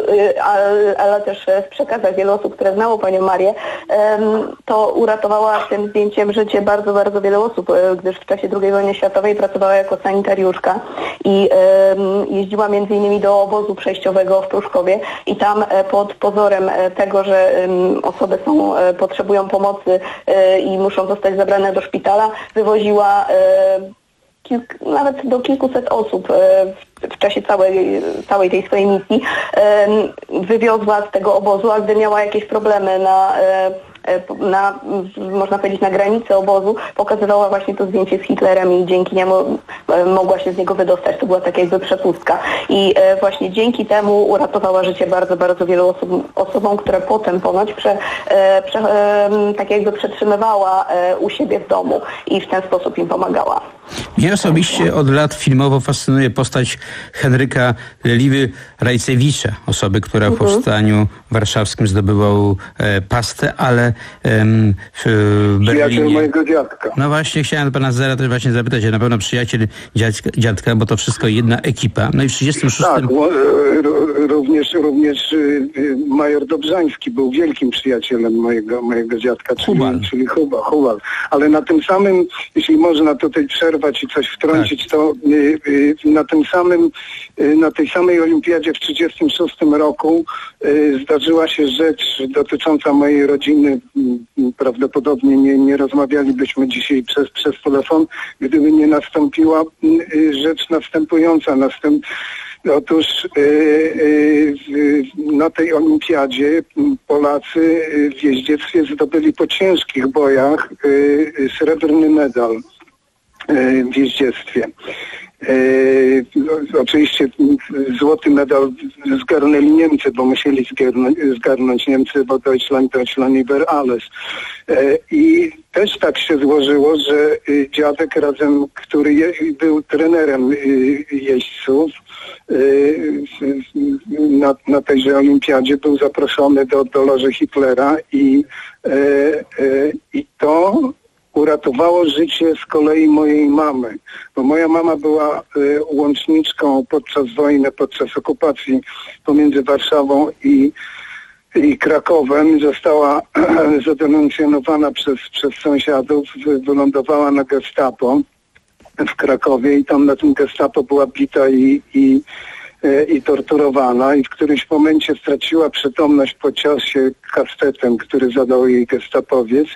ale też w przekazach wielu osób, które znało panią Marię, to uratowała tym zdjęciem życie bardzo, bardzo wiele osób, gdyż w czasie drugiej wojny światowej pracowała jako sanitariuszka i jeździła między innymi do obozu przejściowego w Pruszkowie i tam pod pozorem tego, że osoby są, potrzebują pomocy i muszą zostać zabrane do szpitala, wywoziła e, kilk, nawet do kilkuset osób e, w, w czasie całej, całej tej swojej misji. E, wywiozła z tego obozu, a gdy miała jakieś problemy na, e, na, można powiedzieć, na granicy obozu, pokazywała właśnie to zdjęcie z Hitlerem i dzięki niemu e, mogła się z niego wydostać. To była taka jakby przepustka. I e, właśnie dzięki temu uratowała życie bardzo, bardzo wielu osób, osobom, które potem ponoć prze, e, prze, e, tak jakby przetrzymywała e, u siebie w domu i w ten sposób im pomagała. Mnie osobiście od lat filmowo fascynuje postać Henryka Liwy-Rajcewicza, osoby, która w mhm. powstaniu warszawskim zdobywał e, pastę, ale e, w Berlinie... Przyjaciel mojego dziadka. No właśnie, chciałem pana Zera też właśnie zapytać, na pewno przyjaciel dziadka, dziadka, bo to wszystko jedna ekipa. No i w trzydziestym szóstym... Tak, również, również major Dobrzański był wielkim przyjacielem mojego, mojego dziadka, czyli Hubal. Czyli Huba, Hubal. Ale na tym samym, jeśli można tutaj przerwać i coś wtrącić, tak. to y, y, na tym samym, y, na tej samej olimpiadzie w trzydziestym szóstym roku y, zdarzyła się rzecz dotycząca mojej rodziny. Y, prawdopodobnie nie, nie rozmawialibyśmy dzisiaj przez, przez telefon, gdyby nie nastąpiła y, rzecz następująca. Następ... Otóż y, y, na tej olimpiadzie Polacy w jeździectwie zdobyli po ciężkich bojach y, srebrny medal w jeździectwie. E, oczywiście złoty medal zgarnęli Niemcy, bo musieli zgarnąć, zgarnąć Niemcy, bo Deutschland, Deutschland über alles. E, I też tak się złożyło, że dziadek razem, który je, był trenerem jeźdźców, na, na tejże olimpiadzie był zaproszony do, do loży Hitlera i, e, e, i to uratowało życie z kolei mojej mamy, bo Moja mama była y, łączniczką podczas wojny, podczas okupacji pomiędzy Warszawą i, i Krakowem. Została zadenuncjonowana przez, przez sąsiadów, wy, wylądowała na Gestapo w Krakowie i tam na tym Gestapo była bita i, i, i torturowana i w którymś momencie straciła przytomność po ciosie kastetem, który zadał jej gestapowiec.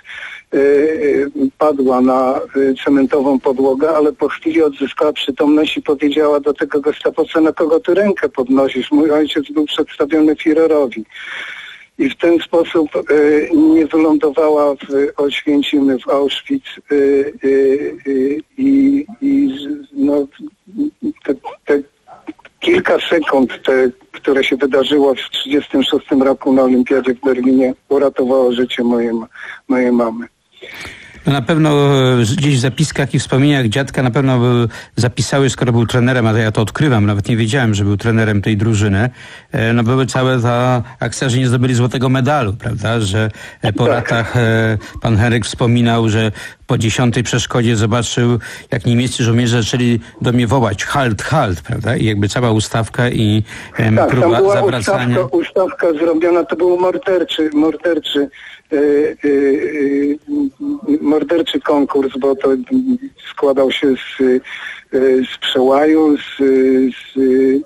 Padła na cementową podłogę, ale po chwili odzyskała przytomność i powiedziała do tego gestapowca: na kogo ty rękę podnosisz? Mój ojciec był przedstawiony Führerowi. I w ten sposób y, nie wylądowała w Oświęcimiu, w Auschwitz i y, y, y, y, no, te, te kilka sekund, te, które się wydarzyło w tysiąc dziewięćset trzydziestym szóstym roku na Olimpiadzie w Berlinie, uratowało życie mojej, mojej mamy. No na pewno gdzieś w zapiskach i wspomnieniach dziadka na pewno zapisały, skoro był trenerem, a ja to odkrywam, nawet nie wiedziałem, że był trenerem tej drużyny, no były całe ta akcja, że nie zdobyli złotego medalu, prawda, że po tak. latach pan Henryk wspominał, że po dziesiątej przeszkodzie zobaczył, jak niemieccy żołnierze zaczęli do mnie wołać halt, halt, prawda, i jakby cała ustawka i em, tak, próba tam była zawracania. Ustawka, ustawka zrobiona, to był morderczy, morderczy Yy, yy, morderczy konkurs, bo to składał się z, yy, z przełaju, z, z,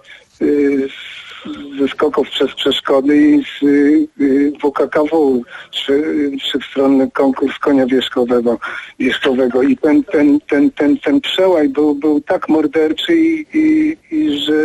yy, ze skoków przez przeszkody i z yy, W K K W, trzy, trzystronny konkurs konia wierzchowego, wierzchowego. I ten, ten, ten, ten, ten przełaj był, był tak morderczy i, i, i że,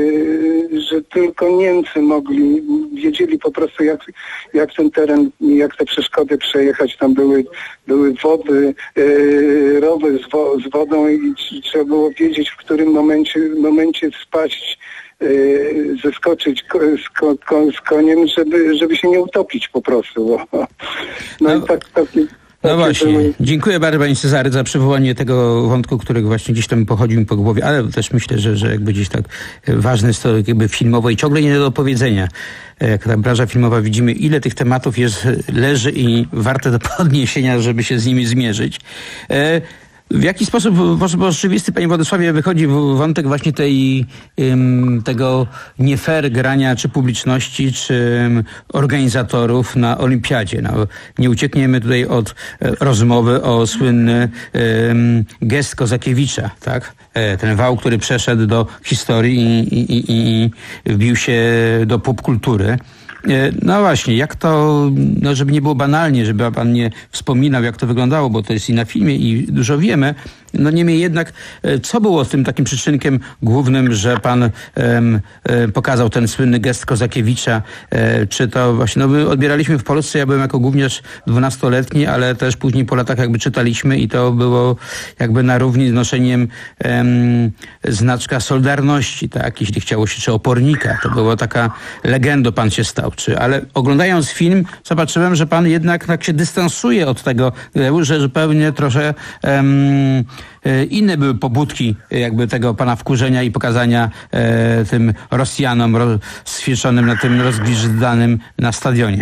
yy, że tylko Niemcy mogli, wiedzieli po prostu jak, jak ten teren, jak te przeszkody przejechać. Tam były, były wody, yy, rowy z, wo, z wodą i trzeba było wiedzieć, w którym momencie, momencie spaść, Yy, zeskoczyć ko, z, ko, z koniem, żeby, żeby się nie utopić po prostu. No, no i tak, tak, no właśnie, były... dziękuję bardzo panie Cezary za przywołanie tego wątku, którego właśnie gdzieś tam pochodził mi po głowie, ale też myślę, że, że jakby gdzieś tak ważne jest to jakby filmowo i ciągle nie do opowiedzenia. Jak ta branża filmowa widzimy, ile tych tematów jest, leży i warte do podniesienia, żeby się z nimi zmierzyć. E, W jaki sposób, bo oczywisty, panie Władysławie, wychodzi wątek właśnie tej, um, tego nie fair grania czy publiczności, czy um, organizatorów na Olimpiadzie. No, nie uciekniemy tutaj od e, rozmowy o słynny um, gest Kozakiewicza, tak? E, ten wał, który przeszedł do historii i, i, i, i wbił się do popkultury. No właśnie, jak to, no żeby nie było banalnie, żeby pan nie wspominał, jak to wyglądało, bo to jest i na filmie i dużo wiemy. No niemniej jednak, co było tym takim przyczynkiem głównym, że pan um, pokazał ten słynny gest Kozakiewicza? E, czy to właśnie, no my odbieraliśmy w Polsce, ja byłem jako gówniarz dwunastoletni, ale też później po latach jakby czytaliśmy i to było jakby na równi z noszeniem um, znaczka Solidarności, tak, jeśli chciało się, czy opornika. To była taka legenda, pan się stał. Czy, ale oglądając film, zobaczyłem, że pan jednak tak się dystansuje od tego, że zupełnie trochę um, inne były pobudki jakby tego pana wkurzenia i pokazania e, tym Rosjanom rozświeczonym na tym rozgwizdanym na stadionie.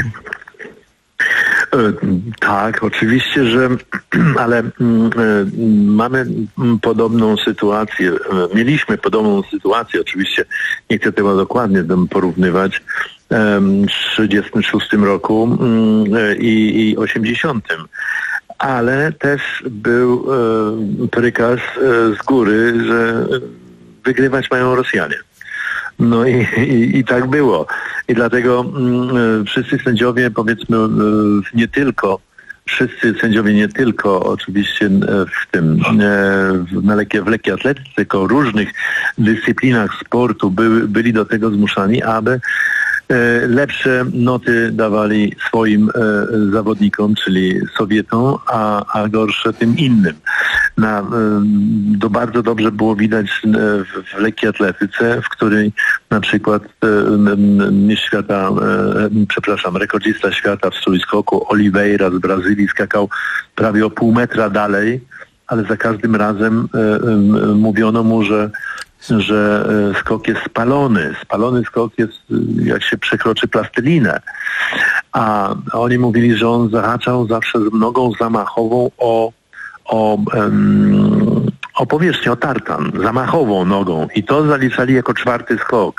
Tak, oczywiście, że ale mamy podobną sytuację, mieliśmy podobną sytuację, oczywiście nie chcę tego dokładnie porównywać, w trzydziestym szóstym roku i, i osiemdziesiątym. Ale też był e, prykaz e, z góry, że wygrywać mają Rosjanie. No i, i, i tak było. I dlatego e, wszyscy sędziowie, powiedzmy, e, nie tylko, wszyscy sędziowie nie tylko oczywiście w tym, e, w, na lekkie, w lekkiej atletyce, tylko w różnych dyscyplinach sportu były, byli do tego zmuszani, aby lepsze noty dawali swoim e, zawodnikom, czyli Sowietom, a, a gorsze tym innym. Na, e, to bardzo dobrze było widać e, w, w lekkiej atletyce, w której na przykład e, mistrz świata, e, przepraszam, rekordzista świata w trójskoku Oliveira z Brazylii skakał prawie o pół metra dalej, ale za każdym razem e, e, mówiono mu, że że skok jest spalony. Spalony skok jest, jak się przekroczy plastylinę. A oni mówili, że on zahaczał zawsze z nogą zamachową o, o, um, o powierzchnię, o tartan, zamachową nogą i to zaliczali jako czwarty skok.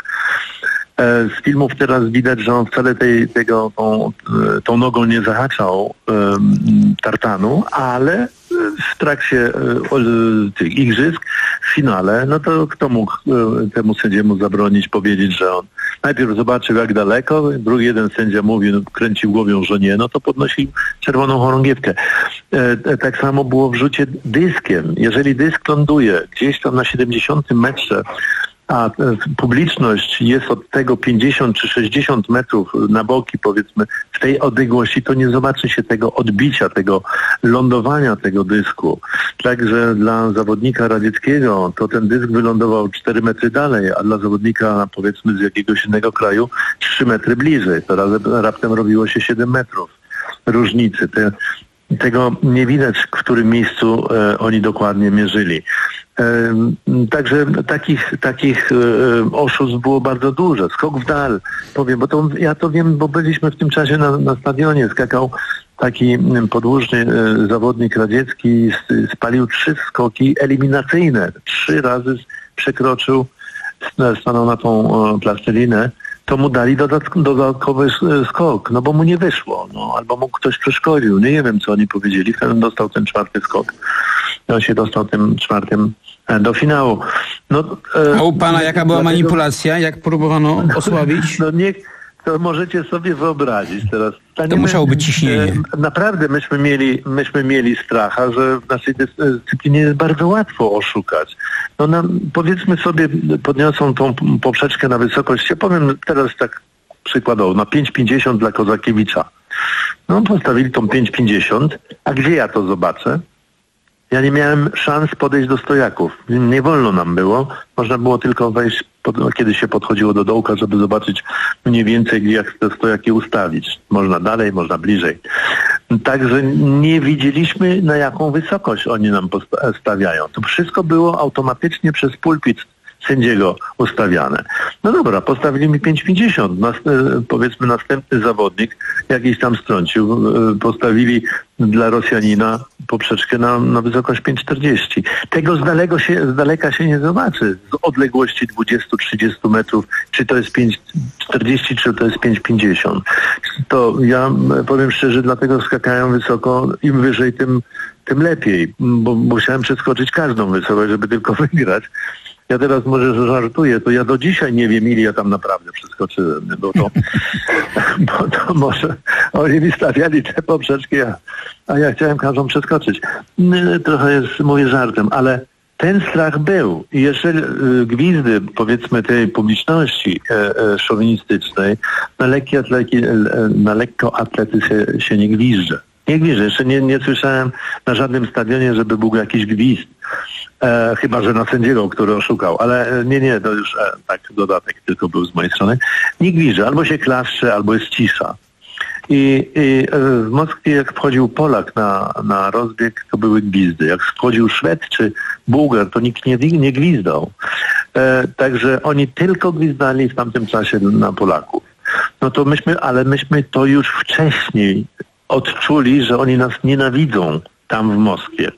Z filmów teraz widać, że on wcale tej, tego, tą, tą nogą nie zahaczał um, tartanu, ale w trakcie um, tych igrzysk, w finale, no to kto mógł um, temu sędziemu zabronić powiedzieć, że on najpierw zobaczył jak daleko, drugi jeden sędzia mówi, no, kręcił głową, że nie, no to podnosił czerwoną chorągiewkę. E, tak samo było w rzucie dyskiem. Jeżeli dysk ląduje gdzieś tam na siedemdziesiątym metrze, a publiczność jest od tego pięćdziesiąt czy sześćdziesiąt metrów na boki, powiedzmy, w tej odległości, to nie zobaczy się tego odbicia, tego lądowania tego dysku. Także dla zawodnika radzieckiego to ten dysk wylądował cztery metry dalej, a dla zawodnika, powiedzmy, z jakiegoś innego kraju trzy metry bliżej. To raptem robiło się siedem metrów różnicy. Te, tego nie widać, w którym miejscu e, oni dokładnie mierzyli. E, także takich, takich e, oszustw było bardzo dużo. Skok w dal, powiem, bo to ja to wiem, bo byliśmy w tym czasie na, na stadionie, skakał taki podłużny e, zawodnik radziecki, spalił trzy skoki eliminacyjne. Trzy razy przekroczył, stanął na tą e, plastelinę. To mu dali dodatk- dodatkowy skok, no bo mu nie wyszło, no, albo mu ktoś przeszkodził. Nie wiem, co oni powiedzieli. Wtedy dostał ten czwarty skok. On się dostał tym czwartym do finału. No, e, A u pana jaka była dlatego... manipulacja? Jak próbowano osłabić? No nie, to możecie sobie wyobrazić teraz. Staniemy, to musiało być ciśnienie. E, naprawdę myśmy mieli, myśmy mieli stracha, że w naszej dyscyplinie jest bardzo łatwo oszukać. No nam, powiedzmy sobie, podniosą tą poprzeczkę na wysokość, ja powiem teraz tak przykładowo, na pięć pięćdziesiąt dla Kozakiewicza. No postawili tą pięć pięćdziesiąt, a gdzie ja to zobaczę? Ja nie miałem szans podejść do stojaków. Nie wolno nam było. Można było tylko wejść, pod, kiedy się podchodziło do dołka, żeby zobaczyć mniej więcej, jak te stojaki ustawić. Można dalej, można bliżej. Także nie widzieliśmy, na jaką wysokość oni nam stawiają. To wszystko było automatycznie przez pulpit sędziego ustawiane. No dobra, postawili mi pięć pięćdziesiąt. Nas, powiedzmy następny zawodnik jakiś tam strącił. Postawili dla Rosjanina poprzeczkę na, na wysokość pięć czterdzieści. Tego z, daleko się, z daleka się nie zobaczy. Z odległości dwadzieścia trzydzieści metrów, czy to jest pięć czterdzieści, czy to jest pięć pięćdziesiąt. To ja powiem szczerze, dlatego skakają wysoko. Im wyżej, tym, tym lepiej. Bo musiałem przeskoczyć każdą wysokość, żeby tylko wygrać. Ja teraz może żartuję, to ja do dzisiaj nie wiem, ile ja tam naprawdę przeskoczyłem, bo to, bo to może oni mi stawiali te poprzeczki, a, a ja chciałem każdą przeskoczyć. Trochę jest, mówię żartem, ale ten strach był. I jeszcze gwizdy, powiedzmy, tej publiczności e, e, szowinistycznej, na, lekki atlety, na lekko atlety się, się nie gwizdże. Nie gwizdże. Jeszcze nie, nie słyszałem na żadnym stadionie, żeby był jakiś gwizd. E, chyba że na sędziego, który oszukał, ale nie, nie, to już e, tak dodatek tylko był z mojej strony. Nie gwizdże, albo się klaszcze, albo jest cisza. I, i e, w Moskwie jak wchodził Polak na, na rozbieg, to były gwizdy. Jak wchodził Szwed czy Bułgar, to nikt nie, nie gwizdał. E, także oni tylko gwizdali w tamtym czasie na Polaków. No to myśmy, ale myśmy to już wcześniej odczuli, że oni nas nienawidzą tam w Moskwie.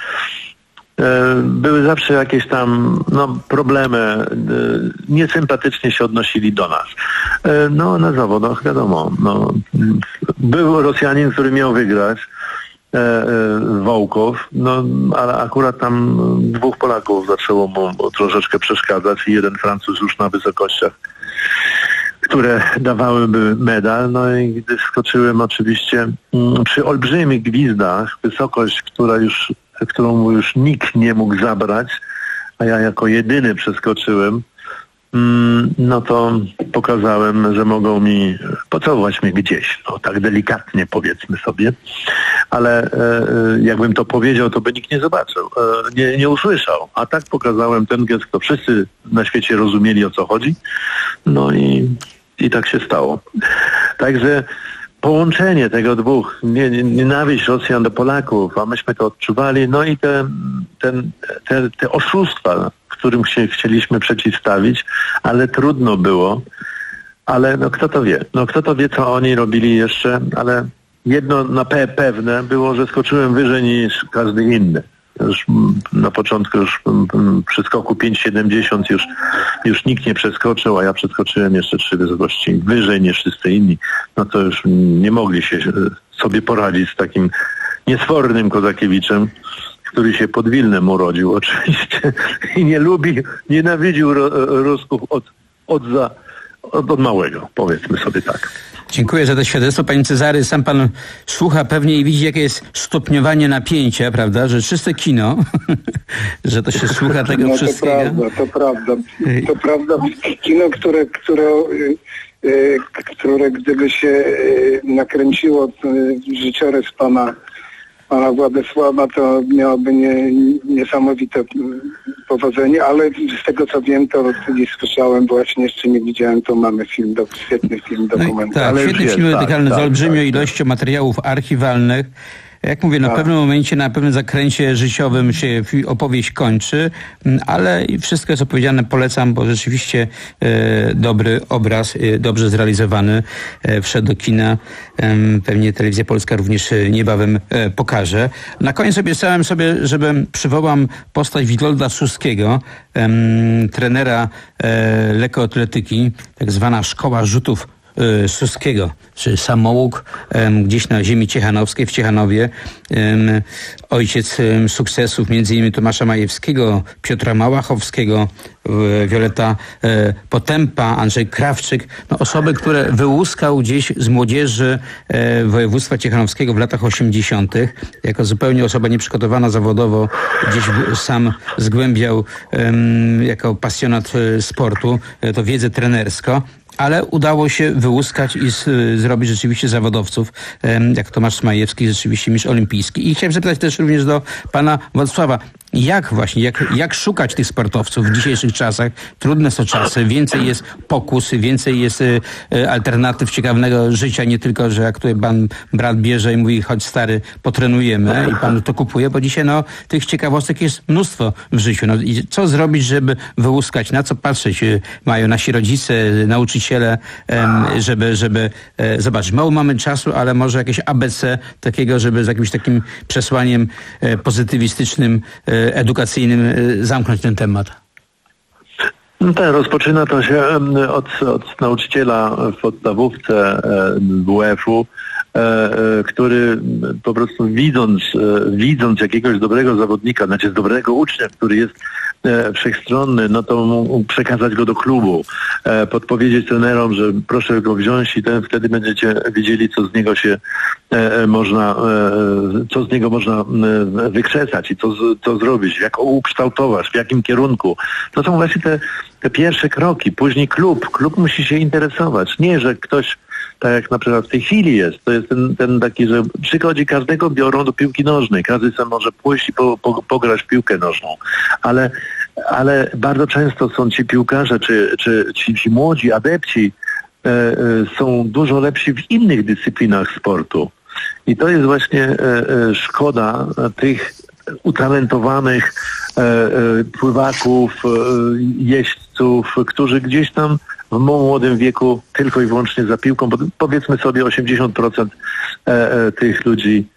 Były zawsze jakieś tam no, problemy, niesympatycznie się odnosili do nas. No na zawodach wiadomo, no, był Rosjanin, który miał wygrać, Wołkow, no ale akurat tam dwóch Polaków zaczęło mu troszeczkę przeszkadzać i jeden Francuz już na wysokościach, które dawałyby medal, no i gdy skoczyłem oczywiście przy olbrzymich gwizdach, wysokość, która już którą już nikt nie mógł zabrać, a ja jako jedyny przeskoczyłem, no to pokazałem, że mogą mi pocałować mnie gdzieś, no tak delikatnie powiedzmy sobie, ale e, jakbym to powiedział, to by nikt nie zobaczył, e, nie, nie usłyszał, a tak pokazałem ten gest, to wszyscy na świecie rozumieli, o co chodzi, no i, i tak się stało. Także połączenie tego dwóch, nienawiść Rosjan do Polaków, a myśmy to odczuwali, no i te, ten, te, te oszustwa, którym się chcieliśmy przeciwstawić, ale trudno było, ale no kto to wie, no kto to wie, co oni robili jeszcze, ale jedno na pe- pewne było, że skoczyłem wyżej niż każdy inny. już na początku już przy skoku pięć siedemdziesiąt już, już nikt nie przeskoczył, a ja przeskoczyłem jeszcze trzy wysokości wyżej niż wszyscy inni. No to już nie mogli się sobie poradzić z takim niesfornym Kozakiewiczem, który się pod Wilnem urodził oczywiście i nie lubi, nienawidził ro, Rusków od, od, za, od, od małego, powiedzmy sobie tak. Dziękuję za to świadectwo. Panie Cezary, sam pan słucha pewnie i widzi, jakie jest stopniowanie napięcia, prawda, że czyste kino, że to się słucha tego no, wszystkiego. To prawda, to prawda. To prawda. Kino, które, które, które gdyby się nakręciło życiorys pana pana Władysława, to miałoby nie, niesamowite powodzenie, ale z tego co wiem, to nie słyszałem, właśnie jeszcze nie widziałem, to mamy film, do, świetny film dokumentalny. No tak, ale świetny jest, film dokumentalny tak, z olbrzymią tak, tak, ilością materiałów archiwalnych. Jak mówię, na tak. pewnym momencie, na pewnym zakręcie życiowym się opowieść kończy, ale wszystko jest opowiedziane, polecam, bo rzeczywiście e, dobry obraz, e, dobrze zrealizowany, e, wszedł do kina. E, pewnie Telewizja Polska również niebawem e, pokaże. Na koniec obiecałem sobie, że przywołam postać Witolda Suskiego, e, trenera e, lekkoatletyki, tak zwana szkoła rzutów Suskiego, czy samołóg gdzieś na ziemi ciechanowskiej, w Ciechanowie. Ojciec sukcesów między innymi Tomasza Majewskiego, Piotra Małachowskiego, Wioleta Potępa, Andrzej Krawczyk. No, osoby, które wyłuskał gdzieś z młodzieży województwa ciechanowskiego w latach osiemdziesiątych. Jako zupełnie osoba nieprzygotowana zawodowo gdzieś sam zgłębiał jako pasjonat sportu to wiedzę trenerską. Ale udało się wyłuskać i z, zrobić rzeczywiście zawodowców, jak Tomasz Majewski, rzeczywiście mistrz olimpijski. I chciałem zapytać też również do pana Władysława, jak właśnie, jak, jak szukać tych sportowców w dzisiejszych czasach? Trudne są czasy, więcej jest pokus, więcej jest y, alternatyw ciekawego życia, nie tylko, że jak tutaj pan brat bierze i mówi, chodź stary, potrenujemy i pan to kupuje, bo dzisiaj no, tych ciekawostek jest mnóstwo w życiu. No, i co zrobić, żeby wyłuskać, na co patrzeć mają nasi rodzice, nauczyciele, em, żeby, żeby e, zobaczyć, mało mamy czasu, ale może jakieś A B C takiego, żeby z jakimś takim przesłaniem e, pozytywistycznym, e, edukacyjnym zamknąć ten temat? No tak, rozpoczyna to się od, od nauczyciela w podstawówce W F-u, który po prostu widząc, widząc jakiegoś dobrego zawodnika, znaczy dobrego ucznia, który jest wszechstronny, no to mu przekazać go do klubu, podpowiedzieć trenerom, że proszę go wziąć i ten, wtedy będziecie wiedzieli, co z niego się można, co z niego można wykrzesać i co, co zrobić, jak ukształtować, w jakim kierunku. To są właśnie te, te pierwsze kroki. Później klub. Klub musi się interesować. Nie, że ktoś, tak jak na przykład w tej chwili jest, to jest ten, ten taki, że przychodzi każdego, biorą do piłki nożnej. Każdy sam może pójść i po, po, pograć w piłkę nożną. Ale, ale bardzo często są ci piłkarze, czy, czy ci, ci młodzi adepci e, e, są dużo lepsi w innych dyscyplinach sportu. I to jest właśnie e, e, szkoda tych utalentowanych e, e, pływaków, e, jeźdźców, którzy gdzieś tam w młodym wieku tylko i wyłącznie za piłką, bo powiedzmy sobie osiemdziesiąt procent e, e, tych ludzi,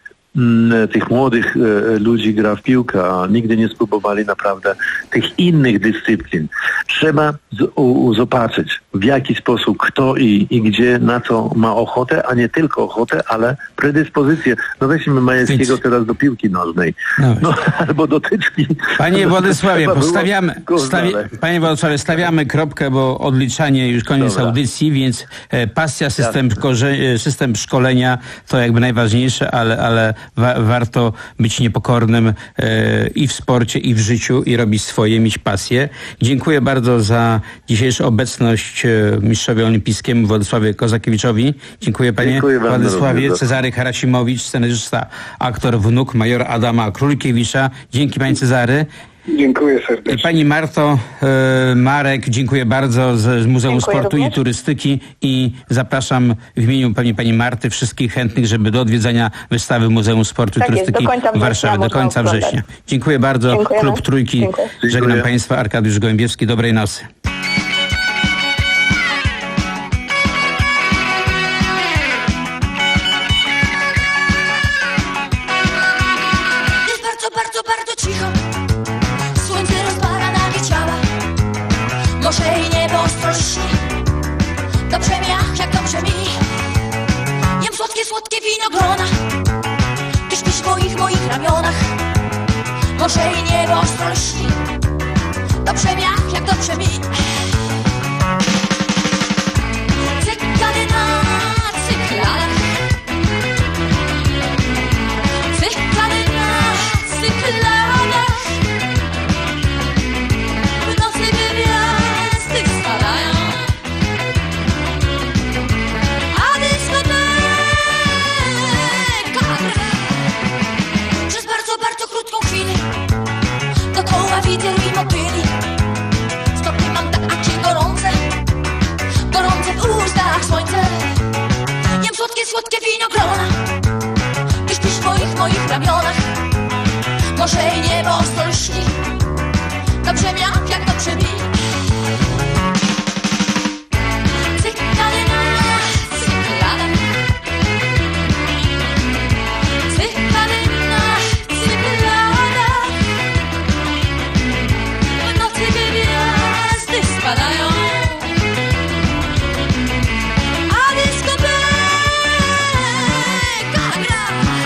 m, tych młodych e, ludzi gra w piłkę, a nigdy nie spróbowali naprawdę tych innych dyscyplin. Trzeba z, u, zobaczyć, w jaki sposób kto i, i gdzie, na co ma ochotę, a nie tylko ochotę, ale predyspozycję. No weźmy Majewskiego Więc... teraz do piłki nożnej. No, no albo do tyczki. Panie Władysławie, postawiamy, stawi... Panie Władysławie, stawiamy kropkę, bo odliczanie już koniec Dobra. audycji, więc e, pasja, system, korze... system szkolenia to jakby najważniejsze, ale, ale wa- warto być niepokornym e, i w sporcie, i w życiu, i robić swoje, mieć pasję. Dziękuję bardzo za dzisiejszą obecność mistrzowi olimpijskiemu Władysławie Kozakiewiczowi. Dziękuję panie Dziękuję Władysławie. Cezary Harasimowicz, scenarzysta, aktor, wnuk majora Adama Królkiewicza. Dzięki panie Cezary. Dziękuję serdecznie. Pani Marto, e, Marek, dziękuję bardzo z Muzeum dziękuję Sportu również. i Turystyki i zapraszam w imieniu pani, pani Marty wszystkich chętnych, żeby do odwiedzania wystawy Muzeum Sportu tak i Turystyki jest, w Warszawie do końca września. Dziękuję bardzo. Dziękujemy. Klub Trójki. Dziękuję. Żegnam Dziękuję. państwa. Arkadiusz Gołębiewski. Dobrej nocy. Bardzo, bardzo, bardzo cicho, słońce rozpala nagie ciała. Może i niebo ostrości, dobrze mi, ach, jak dobrze mi. Jem słodkie, słodkie winogrona, ty śpisz w moich, moich ramionach. Może i niebo ostrości, dobrze mi, ach, jak dobrze mi. Cykady na cykladach, cykady na cykladach. W nocy gwiazdy spadają, a dyskoteka gra. Przez bardzo, bardzo krótką chwilę dookoła widzę i motyli. Stopnie mam takie gorące, gorące w ustach słońce. Jem słodkie, słodkie winogrona, ty śpisz w moich, moich ramionach. Może i niebo stolśni, dobrze mi, jak, jak dobrze mi. Cykady na cykladach, cykady na cykladach. W nocy gwiazdy spadają, a dyskoteka gra.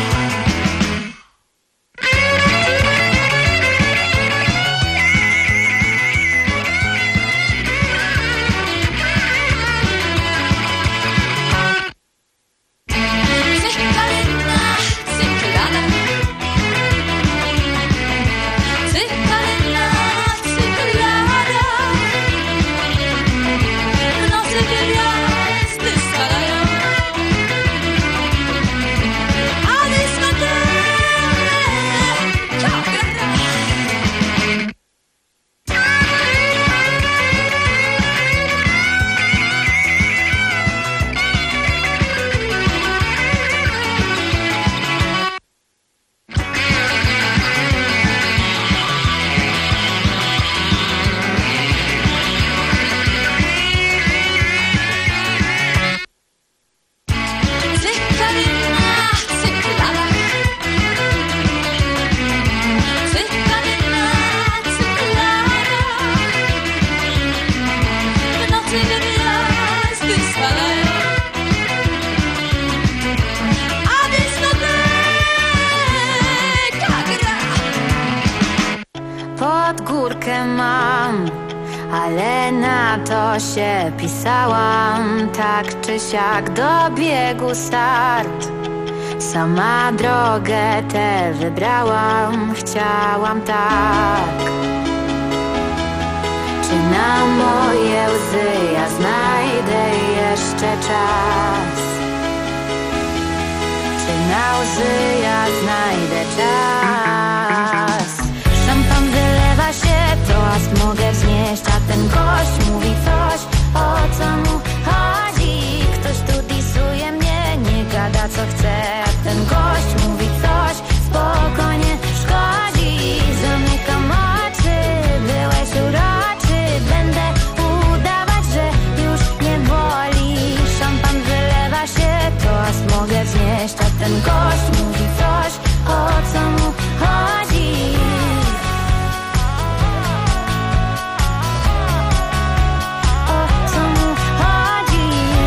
Cykady na cykladach, cykady na cykladach. W nocy gwiazdy spadają, a dyskoteka gra. Cykady na cykladach, cykady na cykladach. W nocy gwiazdy spadają, a dyskoteka gra. Pod górkę mam, ale na to się pisałam. Tak czy siak dobiegł start, sama drogę tę wybrałam. Chciałam tak. Czy na moje łzy ja znajdę jeszcze czas? Czy na łzy ja znajdę czas? Szampan wylewa się, toast mogę wznieść, a ten gość mówi coś, o co mu chodzi. Ktoś tu disuje mnie, nie gada co chce, a ten gość mówi coś, spokojnie szkodzi. Zamykam oczy, byłeś uroczy, będę udawać, że już nie boli. Szampan wylewa się, toast mogę wznieść, a ten gość mówi coś, o co mu chodzi. O co mu chodzi?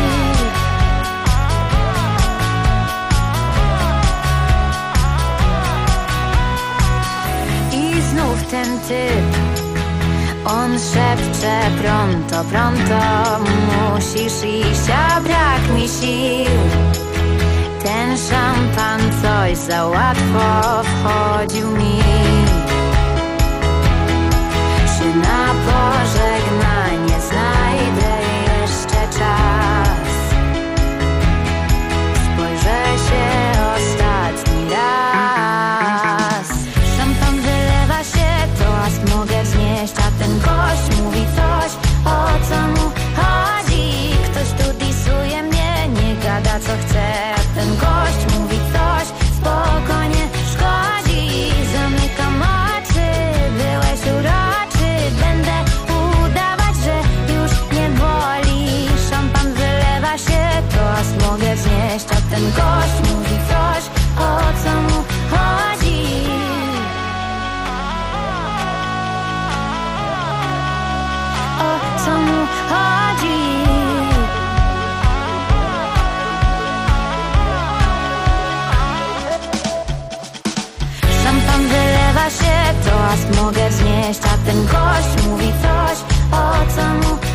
I znów ten typ, on szepcze pronto, pronto, musisz iść, a brak mi sił. Ten szampan coś za łatwo wchodził mi. Czy na pożegnanie znajdę jeszcze czas? Spojrzę się ostatni raz. Szampan wylewa się, toast mogę wznieść, a ten gość mówi coś, o co mu chodzi. Ktoś tu disuje mnie, nie gada co chce, a ten gość mówi coś, spokojnie szkodzi. Zamykam toast mogę znieść, a ten gość mówi coś, o co mu